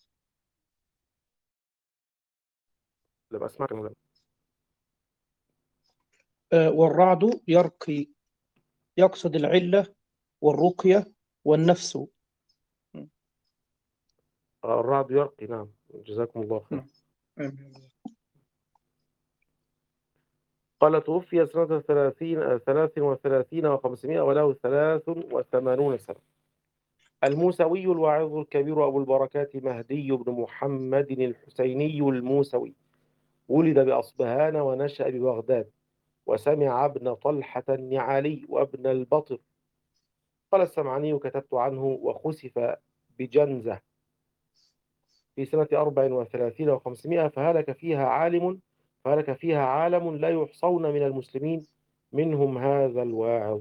لما أسمعك مولانا. آه، والرعد يرقي، يقصد العلة والرقية والنفس. الرعد يرقي، نعم، جزاكم الله خير. نعم. قال توفي سنة ثلاثين ثلاث وثلاثين وخمسمائة وله ثلاث وثمانون سنة. الموسوي الواعظ الكبير أبو البركات مهدي بن محمد الحسيني الموسوي، ولد بأصبهان ونشأ ببغداد، وسمع ابن طلحة النعالي وابن البطر. قال السمعاني: كتبت عنه وخسف بجنزة في سنة أربع وثلاثين وخمسمائة، فهلك فيها عالم فهلك فيها عالم لا يحصون من المسلمين، منهم هذا الواعظ.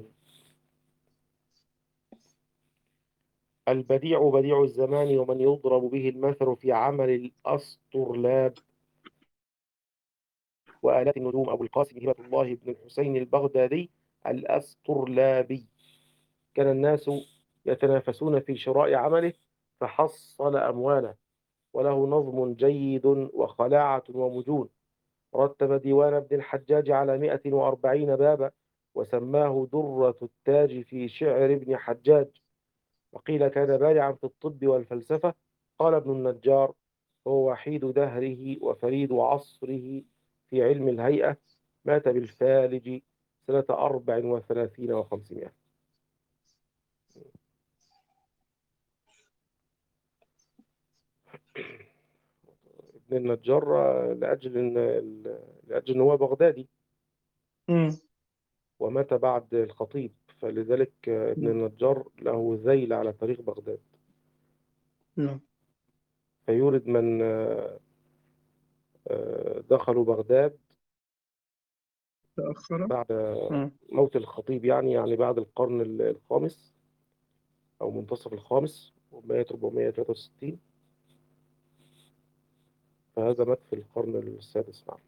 البديع بديع الزمان، ومن يضرب به المثل في عمل الأسطرلاب وآلات النجوم، أبو القاسم هبة الله بن الحسين البغدادي الأسطرلابي. كان الناس يتنافسون في شراء عمله فحصل أمواله، وله نظم جيد وخلاعة ومجون. رتب ديوان ابن الحجاج على مئة وأربعين بابا، وسماه درة التاج في شعر ابن حجاج. وقيل كان بارعا في الطب والفلسفة. قال ابن النجار: هو وحيد دهره وفريد عصره في علم الهيئة. مات بالفالج سنة أربع وثلاثين وخمسمائة. ابن النجار لأجل إن لأجل إن هو بغدادي مم. ومات بعد الخطيب، فلذلك ابن النجار له ذيل على تاريخ بغداد. نعم. فيورد من دخلوا بغداد تأخر. بعد مم. موت الخطيب، يعني يعني بعد القرن الخامس أو منتصف الخامس، ومات أربعمائة وثلاثة وستين، فهذا مات في القرن السادس. نعم.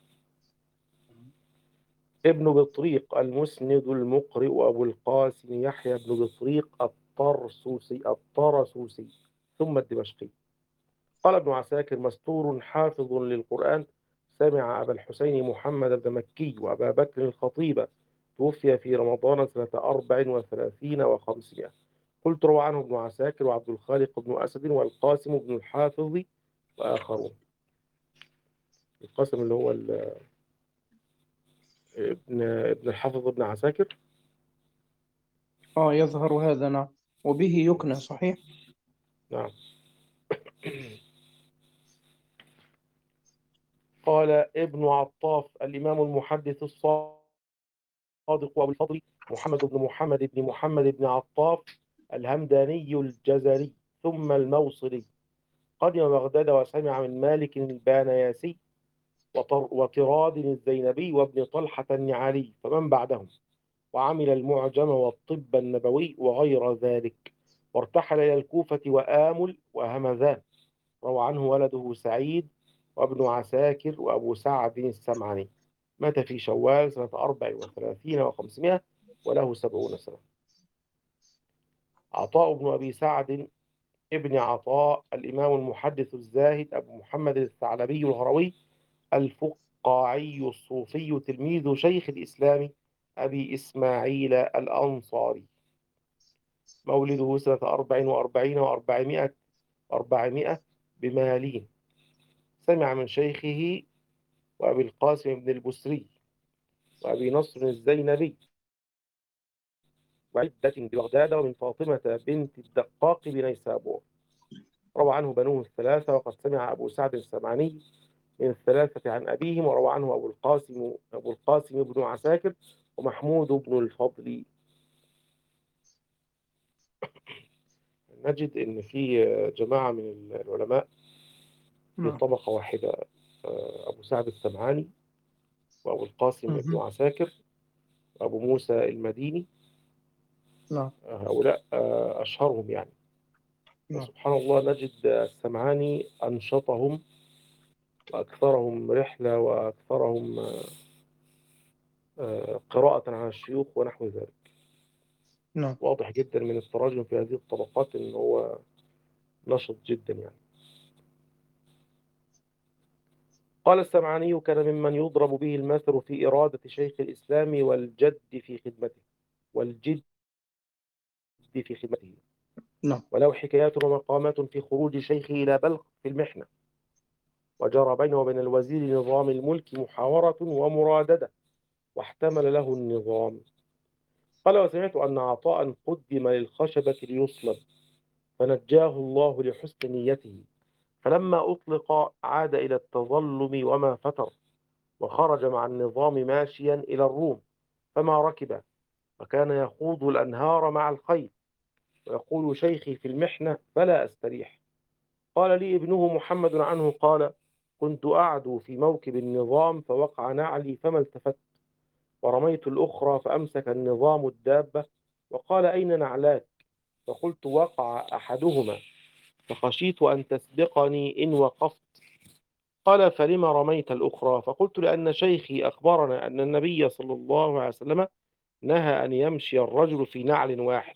ابن بطريق المسند المقرئ أبو القاسم يحيى بن بطريق الطرسوسي الطرسوسي ثم الدمشقي. قال ابن عساكر: مستور حافظ للقرآن، سمع أبا الحسين محمد بن مكي وأبا بكر الخطيب، توفي في رمضان سنة أربع وثلاثين وخمسمائة. قلت: روى عنه ابن عساكر وعبد الخالق بن أسد والقاسم بن الحافظ وآخرون. القاسم اللي هو ابن ابن الحافظ ابن عساكر. آه يظهر هذا. نعم. وبه يكنى. صحيح. نعم. قال ابن عطاف الإمام المحدث الصادق أبو الفضل محمد بن محمد بن محمد بن عطاف الهمداني الجزري ثم الموصلي، قدم بغداد وسمع من مالك البانياسي وطر- وطراد الزينبي وابن طلحة النعالي فمن بعدهم، وعمل المعجم والطب النبوي وغير ذلك، وارتحل إلى الكوفة وآمل وهمذان. روى عنه ولده سعيد وابن عساكر وأبو سعد السمعاني. مات في شوال سنة أربع وثلاثين وخمسمائة وله سبعون سنة. عطاء بن أبي سعد ابن عطاء الإمام المحدث الزاهد أبو محمد الثعلبي الهروي الفقاعي الصوفي تلميذ شيخ الإسلام أبي إسماعيل الأنصاري. مولده سنة أربع وأربعين وأربعمائة أربعمائة بمالين. سمع من شيخه وأبي القاسم بن البسري وأبي نصر الزينبي وعدة ببغداد ومن فاطمة بنت الدقاق بنيسابور. روى عنه بنوه الثلاثة، وقد سمع أبو سعد السمعاني من الثلاثة عن أبيهم، وروى عنه أبو القاسم أبو القاسم بن عساكر ومحمود بن الفضل. نجد إن في جماعة من العلماء في نعم. طبقة واحدة، أبو سعد السمعاني وأبو القاسم بن مهم. عساكر وأبو موسى المديني. نعم. هؤلاء أشهرهم يعني. نعم. وسبحان الله نجد السمعاني أنشطهم وأكثرهم رحلة وأكثرهم قراءة على الشيوخ ونحو ذلك. نعم. واضح جدا من التراجم في هذه الطبقات إن هو نشط جدا يعني. قال السمعاني: كان ممن يضرب به المثل في إرادة شيخ الإسلام والجد في خدمته والجد في خدمته نعم. وله حكايات ومقامات في خروج شيخه إلى بلخ في المحنة، وجرى بينه وبين الوزير نظام الملك محاورة ومراددة، واحتمل له النظام. قال: وسمعت أن عطاء قدم للخشبة ليصلب، فنجاه الله لحسن نيته، فلما أطلق عاد إلى التظلم وما فتر، وخرج مع النظام ماشيا إلى الروم فما ركب، وكان يخوض الأنهار مع الخيل، ويقول: شيخي في المحنة فلا أستريح. قال لي ابنه محمد عنه قال: كنت أعدو في موكب النظام فوقع نعلي فما التفت، ورميت الأخرى فأمسك النظام الدابة وقال: أين نعلاك؟ فقلت: وقع أحدهما فخشيت أن تسبقني إن وقفت. قال: فلما رميت الأخرى؟ فقلت: لأن شيخي أخبرنا أن النبي صلى الله عليه وسلم نهى أن يمشي الرجل في نعل واحد،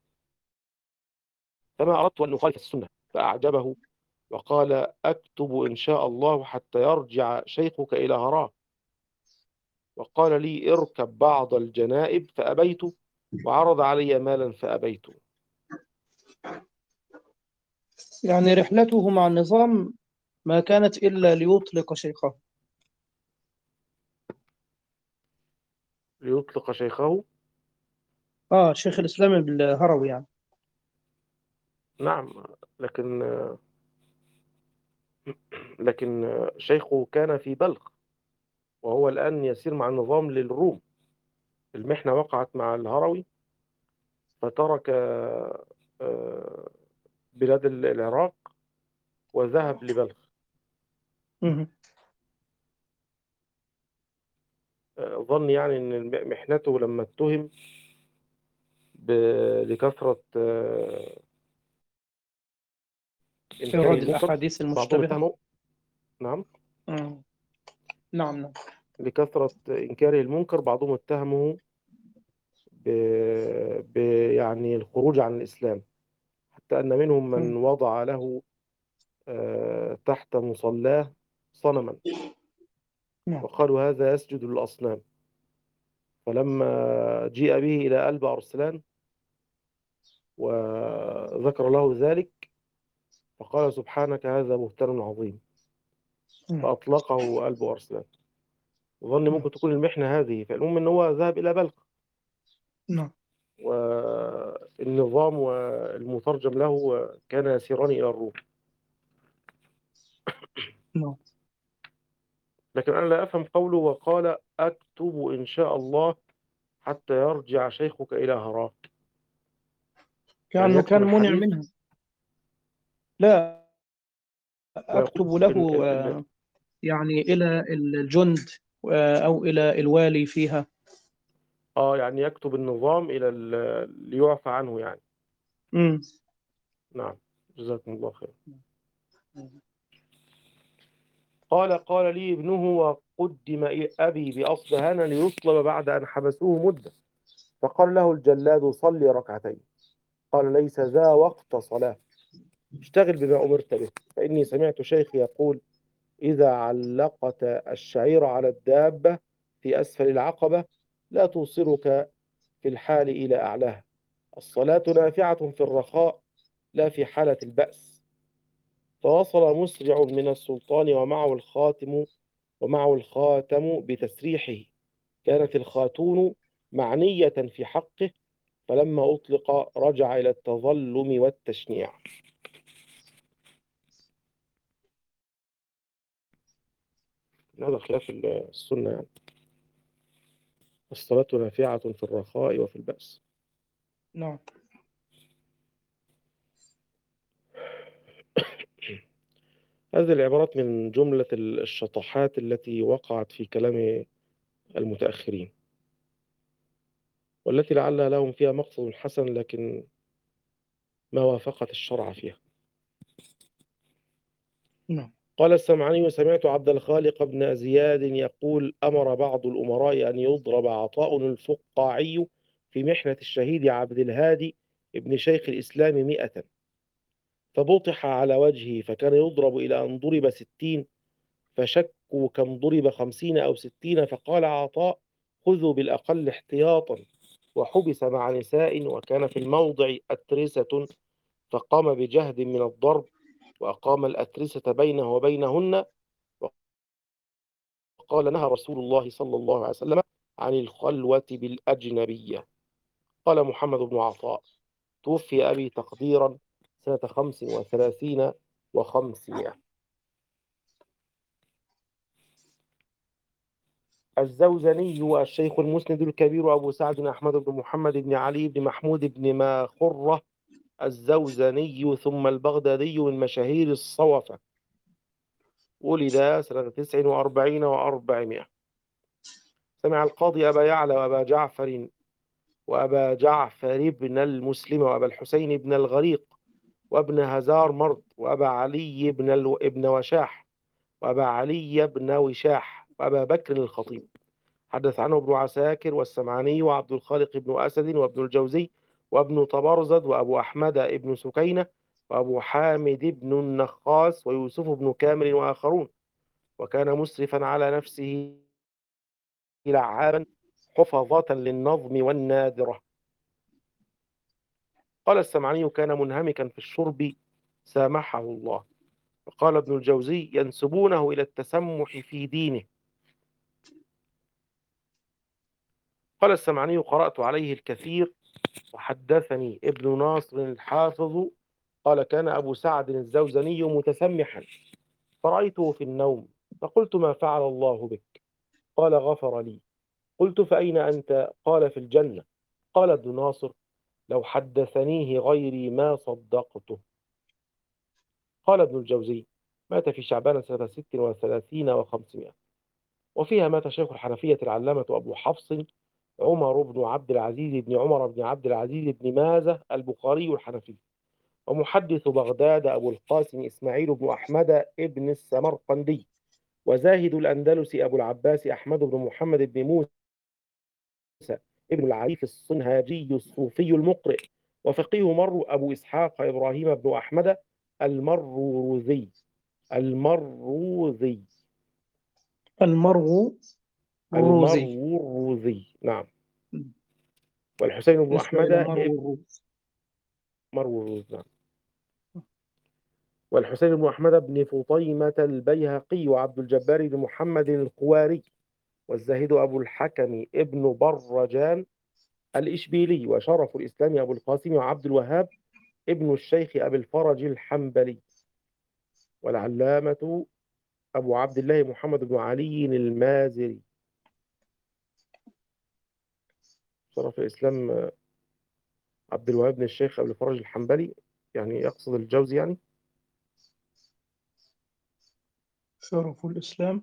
فما أردت أن أخالف السنة. فأعجبه وقال: أكتب إن شاء الله حتى يرجع شيخك إلى هراه. وقال لي: اركب بعض الجنائب فأبيت، وعرض علي مالا فأبيت. يعني رحلته مع النظام ما كانت إلا ليطلق شيخه. ليطلق شيخه. آه شيخ الإسلام الهروي يعني. نعم، لكن لكن شيخه كان في بلخ، وهو الآن يسير مع النظام للروم. المحنة وقعت مع الهروي فترك آه، بلاد العراق وذهب لبلخ. مهم. آه، ظن يعني أن محنته لما اتهم ب- لكثرة آه، إنكاره إيراد المنكر، الأحاديث بعضهم المشتبهة. اتهمه. نعم، مم. نعم. نعم. لكثرة إنكاره المنكر بعضهم اتهمه ب... ب... يعني الخروج عن الإسلام، حتى أن منهم من مم. وضع له آه، تحت مصلاه صنما، نعم. وقالوا: هذا يسجد للأصنام. فلما جيء به إلى قلب أرسلان وذكر له ذلك فقال: سبحانك هذا بهتان عظيم، نعم. فأطلقه قلب أرسلان. ظن نعم. ممكن تكون المحنة هذه. فالمهم أن هو ذهب إلى بلخ، نعم. والنظام والمترجم له كان يسيران إلى الروم. نعم. لكن أنا لا أفهم قوله وقال: أكتب إن شاء الله حتى يرجع شيخك إلى هراه. يعني كأنه يكتب كان منع الحديث. منها. لا، أكتب ويقول له إن ال- ال- آه، يعني إلى الجند آه، أو إلى الوالي فيها. اه يعني يكتب النظام إلى ال- ليعفى عنه يعني. مم. نعم، جزاكم الله خير. قال قال لي ابنه وقدم إلى أبي بأصبهان ليصلب بعد أن حبسوه مدة، فقال له الجلاد صل ركعتين. قال ليس ذا وقت صلاة، اشتغل بما أمرت به، فإني سمعت شيخي يقول إذا علقت الشعير على الدابة في أسفل العقبة لا توصلك في الحال إلى أعلاها. الصلاة نافعة في الرخاء لا في حالة البأس. فوصل مسرع من السلطان ومعه الخاتم ومعه الخاتم بتسريحه، كانت الخاتون معنية في حقه، فلما أطلق رجع إلى التظلم والتشنيع. هذا خلاف السنة يعني. الصلاة نافعة في الرخاء وفي البأس. نعم. هذه العبارات من جملة الشطحات التي وقعت في كلام المتأخرين، والتي لعل لهم فيها مقصد حسن لكن ما وافقت الشرع فيها. نعم. قال السمعاني سمعت عبد الخالق بن زياد يقول أمر بعض الأمراء أن يضرب عطاء الفقاعي في محنة الشهيد عبد الهادي ابن شيخ الإسلام مئة، فبطح على وجهه، فكان يضرب إلى أن ضرب ستين، فشكوا كم ضرب خمسين أو ستين، فقال عطاء خذوا بالأقل احتياطا، وحبس مع نساء وكان في الموضع أترسة، فقام بجهد من الضرب وأقام الأترسة بينه وبينهن، وقال نهى رسول الله صلى الله عليه وسلم عن الخلوة بالأجنبية. قال محمد بن عطاء توفي أبي تقديرا سنة خمس وثلاثين وخمسمائة. الزوزني والشيخ المسند الكبير أبو سعد أحمد بن محمد بن علي بن محمود بن ماخرة الزوزني ثم البغدادي من مشاهير الصوفة، ولد سنة تسع وأربعين وأربعمائة. سمع القاضي أبا يعلى وأبا جعفر وأبا جعفر بن المسلم وأبا الحسين بن الغريق وابن هزار مرد وأبا علي بن ال... ابن وشاح وأبا علي بن وشاح وأبا بكر الخطيب. حدث عنه ابن عساكر والسمعاني وعبد الخالق بن أسد وابن الجوزي وابن طبرزد وأبو أحمد بن سكينة وأبو حامد بن النخاس ويوسف بن كامل وآخرون. وكان مسرفا على نفسه لعابا حفظة للنظم والنادرة. قال السمعاني كان منهمكا في الشرب سامحه الله. وقال ابن الجوزي ينسبونه إلى التسمح في دينه. قال السمعاني قرأت عليه الكثير، وحدثني ابن ناصر الحافظ قال كان أبو سعد الزوزني متسمحا، فرأيته في النوم فقلت ما فعل الله بك؟ قال غفر لي. قلت فأين أنت؟ قال في الجنة. قال ابن ناصر لو حدثنيه غيري ما صدقته. قال ابن الجوزي مات في شعبان سنة ست وثلاثين وخمسمائة. وفيها مات شيخ الحنفية العلامة أبو حفص عمر بن عبد العزيز بن عمر بن عبد العزيز بن مازة البخاري الحنفي، ومحدث بغداد أبو القاسم إسماعيل بن أحمد ابن السمرقندي، وزاهد الأندلس أبو العباس أحمد بن محمد بن موسى ابن العريف الصنهاجي الصوفي المقرئ، وفقيه مر أبو إسحاق إبراهيم بن أحمد المروذي المروذي المرغ الروزي. المروذي نعم. والحسين بن نسبة أحمد إلى مرو ابن الروز. مروذ نعم. والحسين بن أحمد بن فطيمة البيهقي وعبد الجبار بن محمد القواري، والزاهد أبو الحكم ابن برجان الإشبيلي، وشرف الإسلام أبو القاسم وعبد الوهاب ابن الشيخ أبي الفرج الحنبلي، والعلامة أبو عبد الله محمد بن علي المازري. شرف الإسلام عبد الوهاب بن الشيخ أبي الفرج الحنبلي، يعني يقصد الجوزي يعني. شرف الإسلام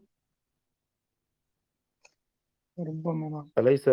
ربما. نعم. أليس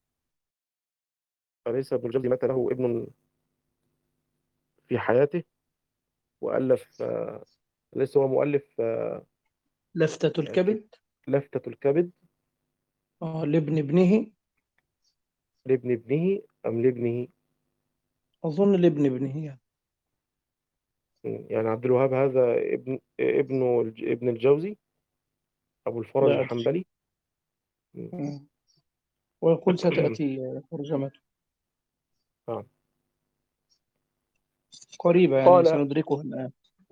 أليس ابن الجوزي مات له ابن في حياته وألف آه، ليس هو مؤلف آه، لفتة الكبد. لفتة الكبد آه لابن ابنه. لابن ابنه أم لابنه؟ أظن لابن ابنه يعني. يعني عبد الوهاب هذا ابن ابن الج- ابن الجوزي أبو الفرج لا أدري. الحنبلي. مم. ويقول ستأتي ترجمته آه. قريبة يعني قال سندركها الآن.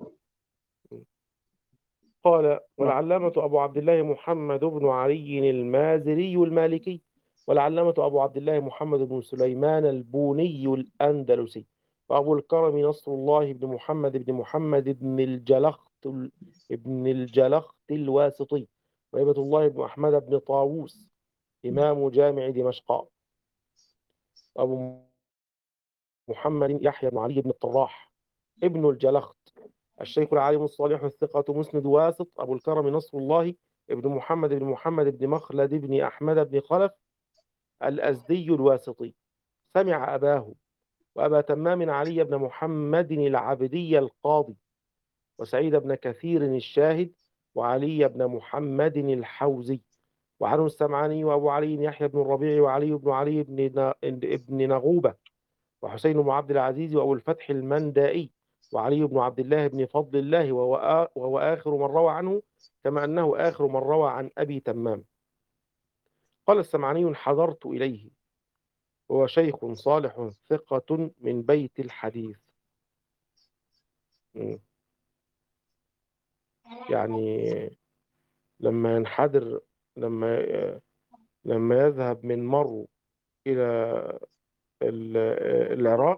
قال نعم. والعلامة أبو عبد الله محمد بن علي المازري المالكي، والعلامة أبو عبد الله محمد بن سليمان البوني الأندلسي، وأبو الكرم نصر الله بن محمد بن محمد بن الجلخت ابن الجلخت الواسطي، وهبة الله بن أحمد بن طاووس إمام جامع دمشق، أبو محمد يحيى بن علي بن الطراح ابن الجلخت، الشيخ العالم الصالح الثقة مسند واسط أبو الكرم نصر الله ابن محمد بن محمد بن مخلد بن أحمد بن خلف الأزدي الواسطي، سمع أباه وأبا تمام علي بن محمد العبدي القاضي، وسعيد بن كثير الشاهد، وعلي بن محمد الحوزي، وعنه السمعاني وأبو علي يحيى بن الربيع وعلي بن علي بن ابن نغوبة، وحسين بن عبد العزيز وأبو الفتح المندائي، وعلي بن عبد الله بن فضل الله، وهو آ- وهو آخر من روى عنه، كما أنه آخر من روى عن أبي تمام. قال السمعاني حضرت إليه، هو شيخ صالح ثقة من بيت الحديث. م. يعني لما ينحدر لما لما يذهب من مرو إلى ال- العراق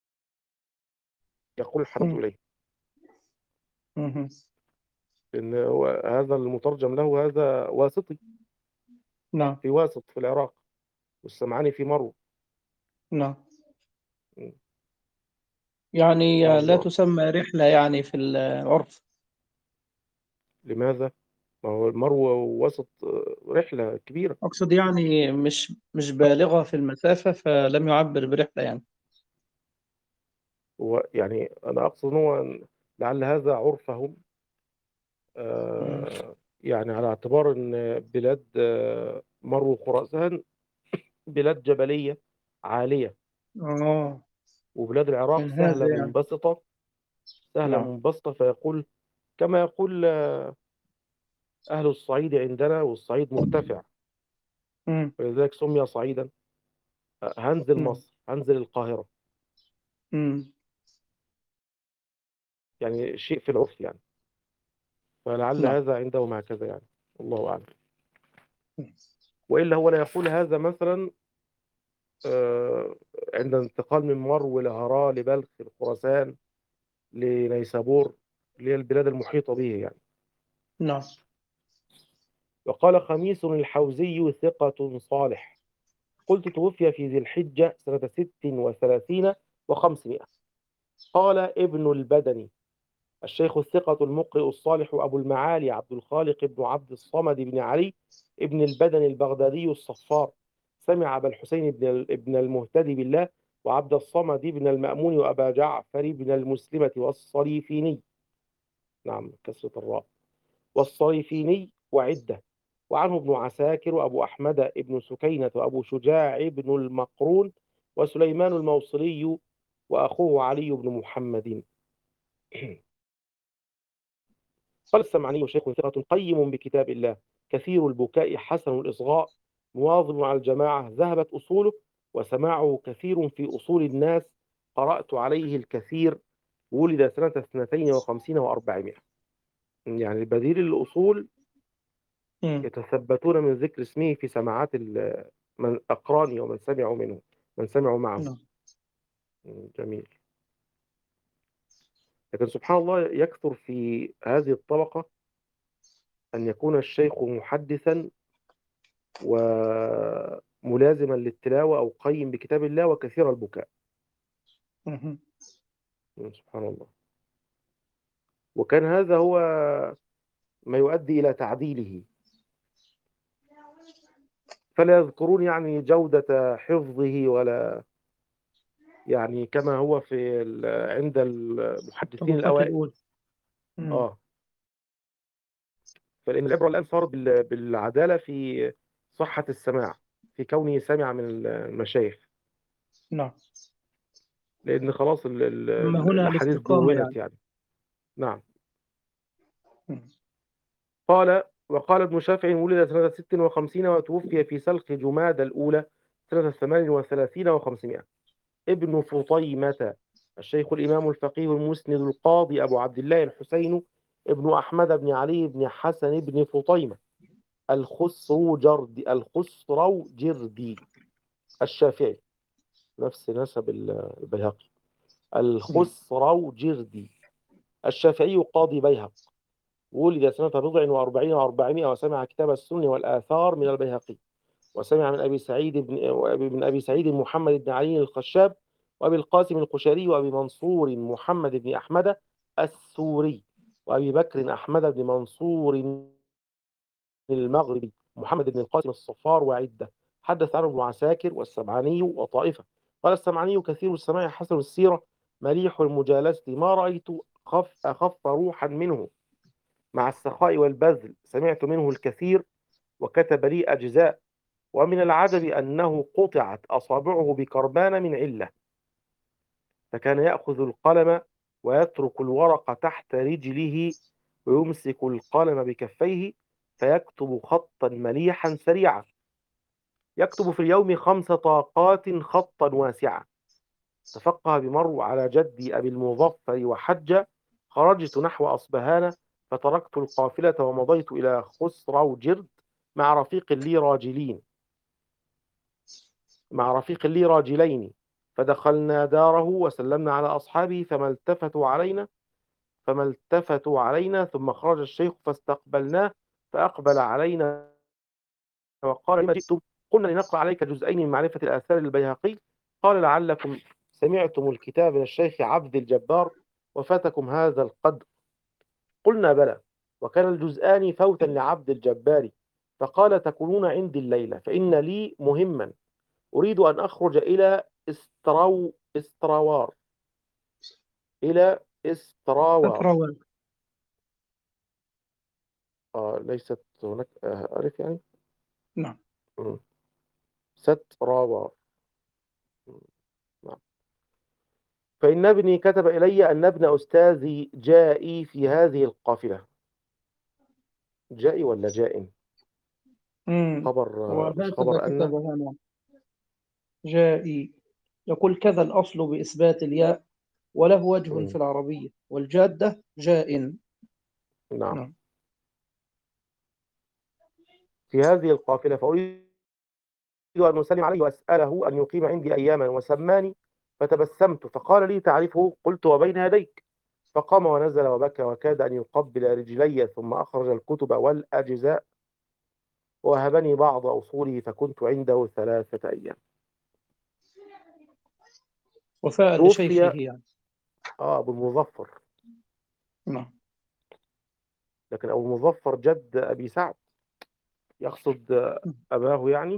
يقول حضرت مم. إليه، مم. لأن هو هذا المترجم له هذا واسطي نعم. في واسط في العراق، والسمعاني في مرو. نعم. م. يعني لا الله. تسمى رحلة يعني في العرف. لماذا؟ ما هو المرو وسط آه، رحلة كبيرة. أقصد يعني مش مش بالغة في المسافة فلم يعبر برحلة يعني. هو يعني أنا أقصد إن هو لعل هذا عرفهم، مم. آه، يعني على اعتبار أن بلاد آه، مرو خراسان بلاد جبلية عالية، آه وبلاد العراق من هذا سهلة يعني. منبسطة، سهلة نعم. منبسطة، فيقول كما يقول أهل الصعيد عندنا، والصعيد مرتفع مم. ولذلك سمي صعيدا. آه، هنزل مم. مصر، هنزل القاهرة، مم. يعني شيء في العرف يعني، فلعل نعم. هذا عندهم هكذا يعني، الله أعلم. وإلا هو لا يقول هذا مثلا آه، عند الانتقال من مرو لهراء لبلخ لخراسان لنيسابور، اللي هي البلاد المحيطة به يعني. نعم. وقال خميس الحوزي ثقة صالح، قلت توفي في ذي الحجة سنة ست وثلاثين وخمسمائة. قال ابن البدني الشيخ الثقة المقرئ الصالح أبو المعالي عبد الخالق بن عبد الصمد بن علي ابن البدني البغدادي الصفار، سمع أبا الحسين بن ابن المهتدي بالله وعبد الصمد بن المأمون وأبا جعفر بن المسلمة والصريفيني، نعم كسرة الراء، والصريفيني وعدة، وعنه ابن عساكر وأبو أحمد بن سكينة وأبو شجاع بن المقرون وسليمان الموصلي وأخوه علي بن محمد. قال السمعاني شيخ ثقة قيم بكتاب الله، كثير البكاء حسن الإصغاء، مواظب على الجماعة، ذهبت أصوله، وسماعه كثير في أصول الناس، قرأت عليه الكثير، ولد سنة اثنتين وخمسين وأربعمائة. يعني بديل الأصول مم. يتثبتون من ذكر اسمه في سماعات ال- من أقرانه ومن سمعوا منه، من سمعوا معه. نعم. جميل. لكن سبحان الله يكثر في هذه الطبقة أن يكون الشيخ محدثا وملازما للتلاوة أو قيم بكتاب الله وكثير البكاء. مم. سبحان الله. وكان هذا هو ما يؤدي إلى تعديله، فلا يذكرون يعني جودة حفظه ولا يعني كما هو في ال- عند المحدثين الطبقات الأوائل. الأولى. مم. آه فلأن العبرة الآن صارت بال- بالعدالة في صحة السماع، في كونه سمع من المشايخ، نعم. لأن خلاص ال- ال- أما ال- هنا الأحاديث الاستقامة دونت يعني. يعني. نعم. مم. قال وقال ابن شافع ولد سنة ست وخمسين وتوفي في سلخ جمادى الأولى سنة ثمان وثلاثين وخمسمائة. ابن فطيمة الشيخ الإمام الفقيه المسند القاضي أبو عبد الله الحسين ابن أحمد بن علي بن حسن بن فطيمة الخسرو جردي الخسرو جردي الشافعي، نفس نسب البيهقي. الخسرو جردي الشافعي قاضي بيهق، ولد سنة بضع وأربعين وأربعمائة، وسمع كتاب السنن والآثار من البيهقي، وسمع من أبي سعيد بن من أبي سعيد محمد بن علي الخشاب، وأبي القاسم القشيري، وأبي منصور محمد بن أحمد السوري، وأبي بكر أحمد بن منصور المغربي، محمد بن القاسم الصفار وعدة. حدث عنه ابن عساكر والسمعاني وطائفة. قال السمعاني كثير السماع حسن السيرة مليح المجالسة، ما رأيت خف أخف روحا منه، مع السخاء والبذل سمعت منه الكثير، وكتب لي أجزاء. ومن العجب أنه قطعت أصابعه بكربان من علة، فكان يأخذ القلم ويترك الورق تحت رجله، ويمسك القلم بكفيه فيكتب خطا مليحا سريعا، يكتب في اليوم خمس طاقات خطا واسعا. تفقه بمرو على جدي أبي المظفر وحج، خرجت نحو أصبهان فتركت القافلة ومضيت إلى خسرو جرد مع رفيق لي راجلين مع رفيق لي راجلين فدخلنا داره وسلمنا على أصحابه، فما التفتوا علينا فما التفتوا علينا ثم خرج الشيخ فاستقبلناه، فأقبل علينا وقال لما جئتم؟ قلنا لنقرأ عليك جزئين من معرفة الآثار للبيهقي. قال لعلكم سمعتم الكتاب من الشيخ عبد الجبار وفاتكم هذا القدر. قلنا بلى، وكان الجزءان فوتا لعبد الجبار، فقال تكونون عندي الليلة، فإن لي مهما أريد أن أخرج إلى استرو استروار إلى استراوار. أتروى. آه ليست هناك آه ألف يعني. نعم. مم. ستراوار. مم. نعم. فإن ابني كتب إلي أن ابن أستاذي جائي في هذه القافلة. جائي ولا جائن؟ مم. خبر آه مش وهكذا خبر أن. كتبها. نعم. جائي. يقول كذا الأصل بإثبات الياء، وله وجه في مم. العربية، والجادة جائن. نعم. نعم. في هذه القافلة فأريد أن أسلم عليه وأسأله أن يقيم عندي أياما، وسماني فتبسمت فقال لي تعرفه؟ قلت وبين يديك. فقام ونزل وبكى وكاد أن يقبل رجلي، ثم أخرج الكتب والأجزاء ووهبني بعض أصوله، فكنت عنده ثلاثة أيام. وفاء لشيخه توفي يعني. آه أبو المظفر، نعم. لكن أبو المظفر جد أبي سعد، يقصد أباه يعني.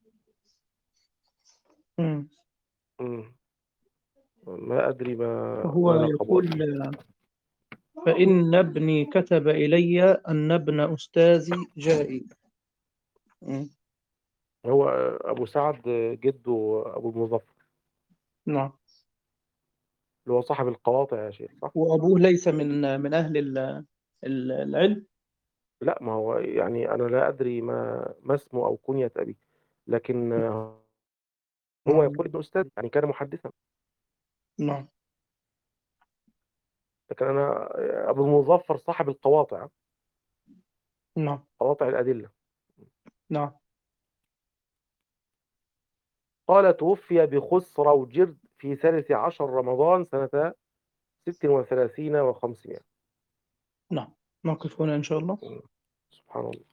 مم. مم. ما أدري ما فهو ما لقب يقول أبيه. فإن ابني كتب إلي أن ابن أستاذي جائي. مم. هو أبو سعد جده أبو المظفر، نعم. اللي هو صاحب القواطع يا شيخ، صح؟ وأبوه ليس من من أهل ال- ال- العلم. لا، ما هو يعني أنا لا أدري ما ما اسمه أو كنية أبيه، لكن هو مم. يقول ابن أستاذ يعني كان محدثا. نعم. لكن أنا أبو المظفر صاحب القواطع، نعم. قواطع الأدلة. نعم. قال توفي بخسرو جرد في ثالث عشر رمضان سنة ست وثلاثين وخمسمائة. نعم. نقف هنا إن شاء الله. سبحان الله.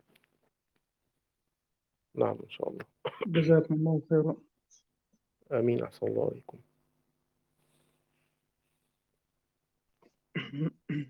نعم إن شاء الله. جزاكم الله خيرا. آمين. أحسن الله عليكم.